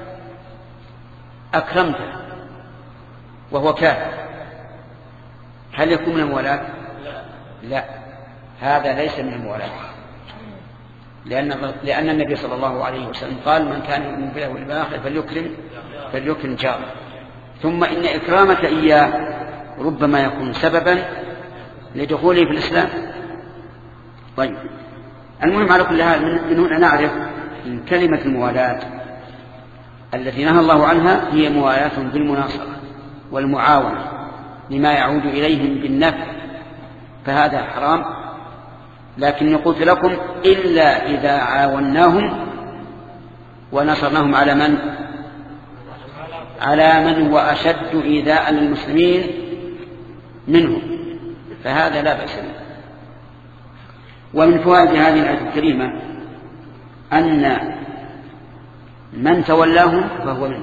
أكرمته وهو كافر، هل يكون من الموالاة؟ لا، هذا ليس من الموالاة، لأن لأن النبي صلى الله عليه وسلم قال من كان يؤمن بالله واليوم الآخر فليكرم فليكرم جاره. ثم إن إكرامك إياه ربما يكون سببا لدخوله في الإسلام. طيب، المهم على كل حال من هنا نعرف أن كلمة الموالاة التي نهى الله عنها هي موالاة بالمناصرة والمعاونة لما يعود إليهم بالنفع، فهذا حرام. لكن قلت لكم إلا إذا عاوناهم ونصرناهم على من؟ على من هو أشد إيذاء للمسلمين منه، فهذا لا بأس به. ومن فوائد هذه الآية الكريمة أن من تولاهم فهو منه،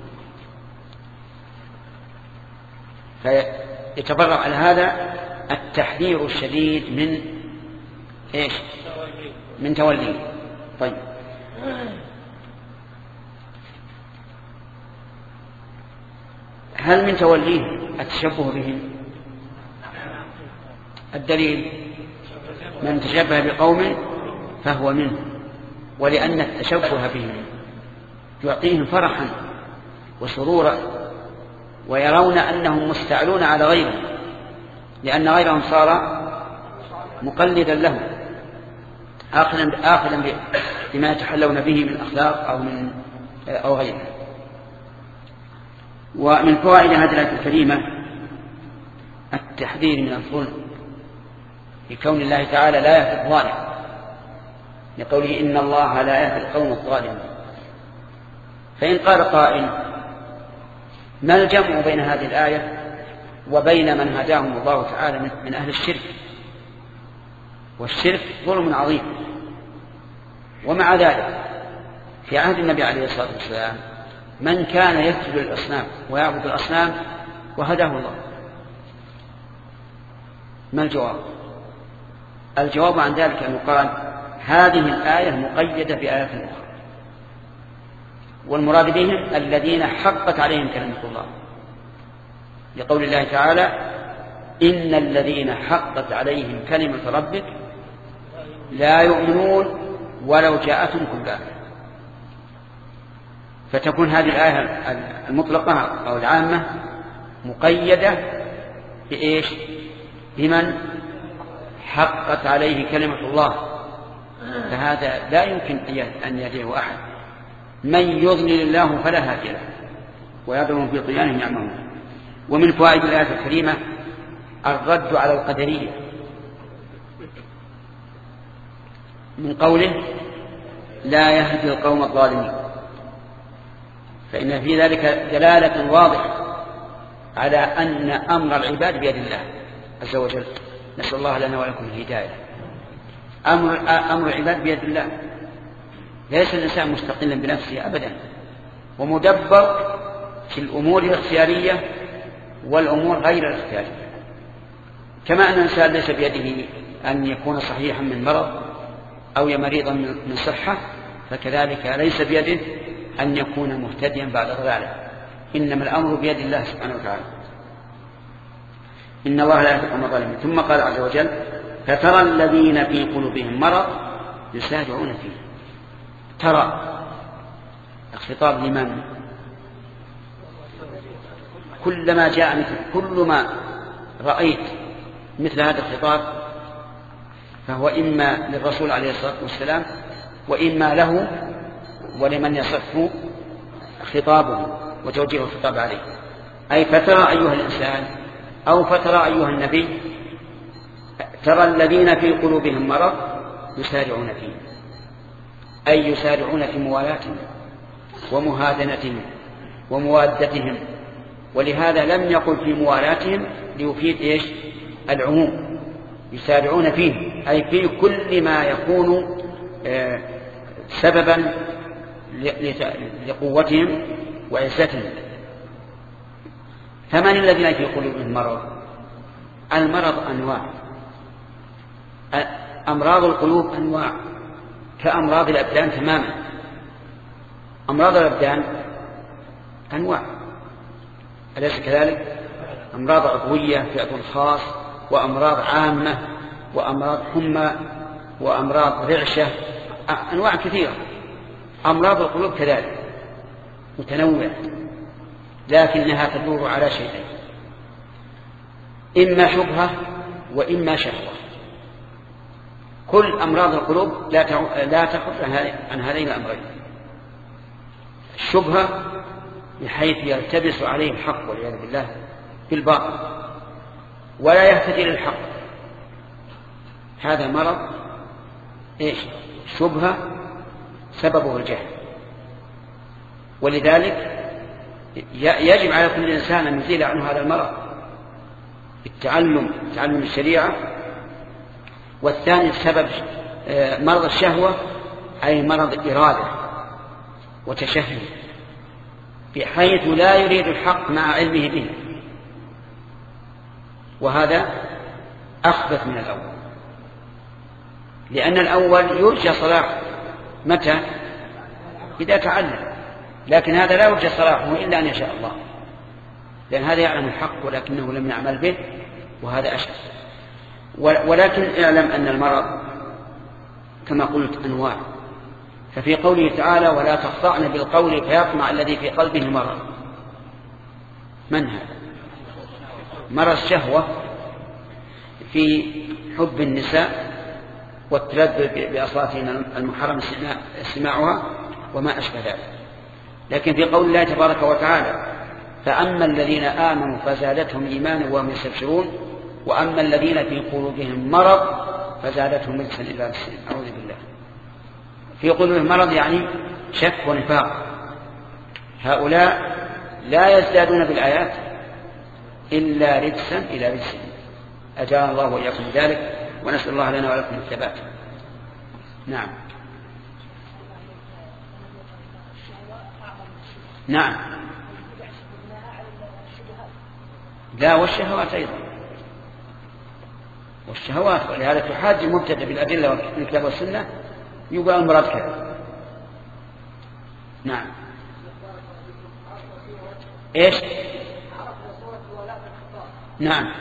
فيتبرع على هذا التحذير الشديد من إيش؟ من توليه. طيب، هل من توليه التشبه بهم؟ الدليل من تشبه بقوم فهو منه، ولأن التشبه بهم يعطيهم فرحا وسرورا، ويرون أنهم مستعلون على غيرهم، لأن غيرهم صار مقلدا لهم آخذا بما يتحلون به من أخلاق أو من أو غيره. ومن فوائد هذه الآية الكريمة التحذير من الظلم، لكون الله تعالى لا يهدي الظالم، لقوله إن الله لا يهدي القوم الظالمين. فإن قال قائل ما الجمع بين هذه الآية وبين من هداهم الله تعالى من أهل الشرك؟ والشرك ظلم عظيم، ومع ذلك في عهد النبي عليه الصلاة والسلام من كان يسجد للأصنام ويعبد الأصنام وهداه الله. ما الجواب؟ الجواب عن ذلك أنه قال هذه الآية مقيدة بآيات أخرى، والمراد بهم الذين حقت عليهم كلمة الله، لقول الله تعالى إن الذين حقت عليهم كلمة ربك لا يؤمنون ولو جاءتهم كل آية. فتكون هذه الآية المطلقة أو العامة مقيدة بإيش؟ بمن حقت عليه كلمة الله، فهذا لا يمكن أن يهديه أحد. من يضلل الله فلا هادي له ويضلهم في طغيانهم يعمهون. ومن فوائد الآية الكريمة الرد على القدرية من قوله لا يهدي القوم الظالمين، فإن في ذلك دلالة واضحة على أن أمر العباد بيد الله عز وجل. نسأل الله لنا ولكم الهداية. أمر, أمر العباد بيد الله، ليس الإنسان مستقلا بنفسه أبدا، ومدبر في الأمور الاختيارية والأمور غير الاختيارية. كما أن الإنسان ليس بيده أن يكون صحيحا من مرض أو مريضا من صحة، فكذلك ليس بيده أن يكون مهتديا بعد ضلاله. إنما الأمر بيد الله سبحانه وتعالى. إن الله لا يهدي القوم الظالمين. ثم قال عز وجل فترى الذين في قلوبهم مرض يسارعون فيه. ترى الخطاب لمن؟ كلما جاء مثل كل ما رأيت مثل هذا الخطاب فهو إما للرسول عليه الصلاة والسلام وإما له ولمن يصف خطابه وتوجيه الخطاب عليه. أي فترى أيها الإنسان أو فترى أيها النبي ترى الذين في قلوبهم مرض يسارعون فيه، أي يسارعون في موالاتهم ومهادنتهم وموادتهم. ولهذا لم يقل في موالاتهم ليفيد إيش؟ العموم. يسارعون فيه أي في كل ما يكون آه سببا لقوتهم وعزتهم. فمن الذين في قلوبهم مرض؟ المرض أنواع، أمراض القلوب أنواع كأمراض الأبدان تماما. أمراض الأبدان أنواع أليس كذلك؟ أمراض عضوية في أذن خاص، وأمراض عامة، وأمراض حمى، وأمراض رعشة، أنواع كثيرة. أمراض القلوب كذلك متنوعة، لكنها تدور على شيئين: إما شبهة وإما شهوة. كل أمراض القلوب لا تخرج عن هذين الأمرين: الشبهة بحيث يلتبس عليه الحق والعياذ بالله بالباطل ولا يهتدي للحق، هذا مرض إيش؟ شبهة سببه الجهل. ولذلك يجب على كل إنسان أن يزيل عنه هذا المرض بالتعلم تعلم الشريعة. والثاني السبب مرض الشهوة أي مرض إرادة وتشهي بحيث لا يريد الحق مع علمه به، وهذا أخبث من الأول، لأن الأول يرجى صلاح متى؟ إذا تعلم، لكن هذا لا يرجى صلاحه إلا أن يشاء الله، لأن هذا يعلم الحق ولكنه لم يعمل به، وهذا أشد. ولكن اعلم أن المرض كما قلت أنواع، ففي قوله تعالى ولا تخضعن بالقول فيطمع الذي في قلبه مرض، من هذا؟ مرض الشهوة في حب النساء والتلذذ بأصواتهن المحرم استماعها وما أشبه ذلك. لكن في قول الله تبارك وتعالى فأما الذين آمنوا فزادتهم إيمانا وهم يستبشرون وأما الذين في قلوبهم مرض فزادتهم رجسا إلى رجسهم، أعوذ بالله. في قلوبهم مرض يعني شك ونفاق، هؤلاء لا يزدادون بالآيات إلا رجسا إلى رجسهم، أجارنا الله وإياكم بذلك، ونسأل الله لنا ولكم الثبات. نعم نعم لا، والشهوات أيضا، والشهوات، ولهذا تحاج المبتدئ بالأدلة والكتاب والسنة يقال المراد كذا. نعم إيش؟ نعم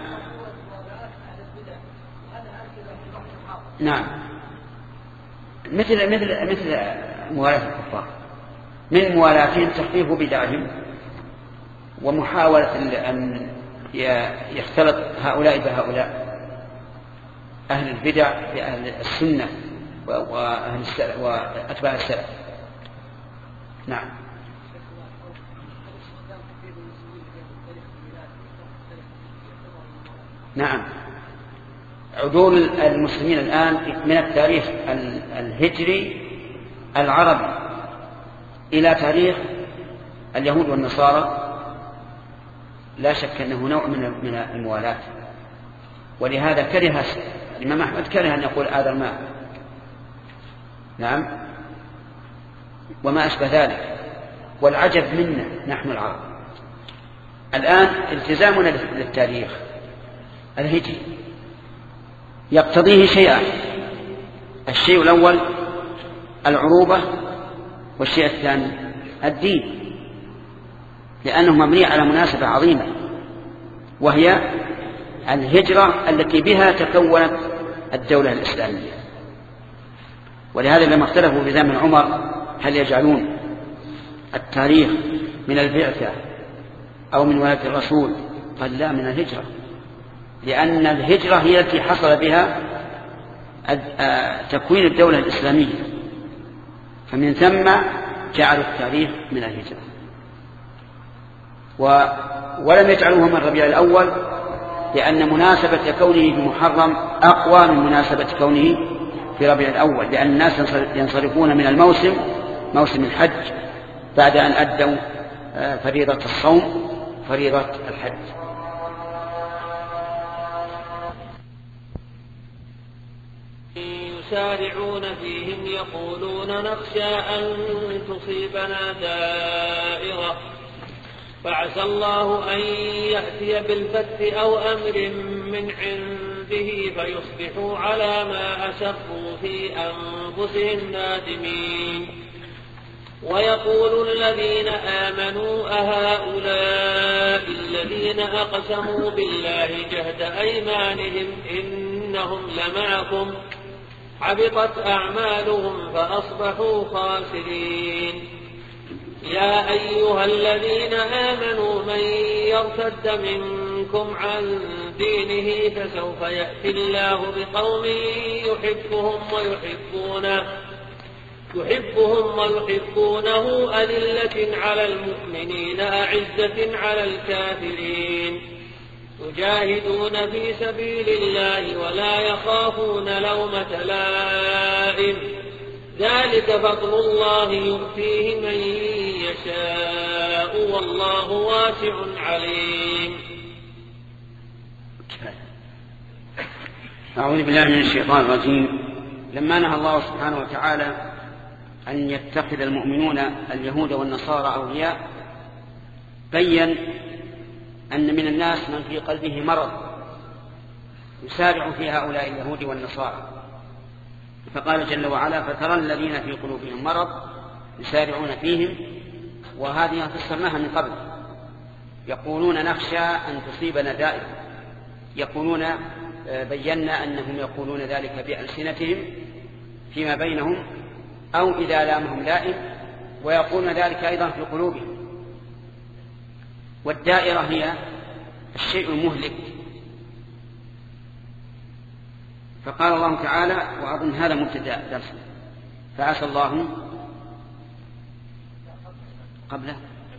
نعم مثل مثل مثل موالاة الكفار، من موالاتهم تخفيف بدعهم ومحاولة أن يختلط هؤلاء بهؤلاء، أهل البدع بأهل السنة وأهل السلف وأتباع السلف. نعم نعم عدول المسلمين الآن من التاريخ الهجري العربي إلى تاريخ اليهود والنصارى لا شك أنه نوع من الموالاة، ولهذا كره الإمام أحمد كره أن يقول هذا الماء. نعم وما أشبه ذلك. والعجب منا نحن العرب الآن التزامنا للتاريخ الهجري يقتضيه شيئا، الشيء الأول العروبة، والشيء الثاني الدين، لأنه مبني على مناسبة عظيمة وهي الهجرة التي بها تكونت الدولة الإسلامية. ولهذا لما اختلفوا في زمن عمر هل يجعلون التاريخ من البعثة أو من ولادة الرسول، قال لا، من الهجرة، لأن الهجرة هي التي حصل بها تكوين الدولة الإسلامية، فمن ثم جعلوا التاريخ من الهجرة. ولم يجعلوه من ربيع الأول لأن مناسبة كونه في محرم أقوى من مناسبة كونه في ربيع الأول، لأن الناس ينصرفون من الموسم موسم الحج بعد أن أدوا فريضة الصوم فريضة الحج. يسارعون فيهم يقولون نخشى أن تصيبنا دائرة فعسى الله أن يأتي بالفتح أو أمر من عنده فيصبحوا على ما أسروا في أنفسهم نادمين. ويقول الذين آمنوا أهؤلاء الذين أقسموا بالله جهد أيمانهم إنهم لمعكم حبطت أعمالهم فأصبحوا خاسرين. يا أيها الذين آمنوا من يرتد منكم عن دينه فسوف يأتي الله بقوم يحبهم ويحبونه يحبهم ويحبونه أذلة على المؤمنين أعزة على الكافرين يجاهدون في سبيل الله ولا يخافون لومة لائم ذلك فضل الله يؤتيه من يشاء والله واسع عليم. أعوذ بالله من الشيطان الرجيم. لما نهى الله سبحانه وتعالى أن يتخذ المؤمنون اليهود والنصارى أولياء بين أن من الناس من في قلبه مرض يسارع في هؤلاء اليهود والنصارى، فقال جل وعلا فترى الذين في قلوبهم مرض يسارعون فيهم، وهذه فسرناها من قبل. يقولون نخشى أن تصيبنا دائرة، يقولون بينا أنهم يقولون ذلك بألسنتهم فيما بينهم أو إذا لامهم لائم، ويقولون ذلك أيضا في قلوبهم. والدائرة هي الشيء المهلك. فقال الله تعالى، وأظن هذا مبتدأ درس، فعسى الله قبله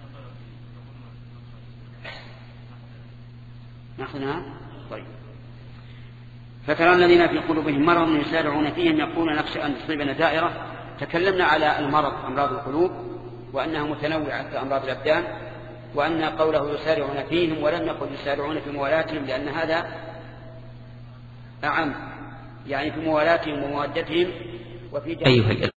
نأخذها. طيب، فترى الذين في قلوبهم مرض يسارعون فيهم يقولون نخشى أن تصيبنا دائرة. تكلمنا على المرض أمراض القلوب وأنها متنوعة كأمراض الأبدان، وأن قوله يسارعون فيهم ولم يقل يسارعون في موالاتهم، لأن هذا أعم، يعني في موالاتهم ومودتهم وفي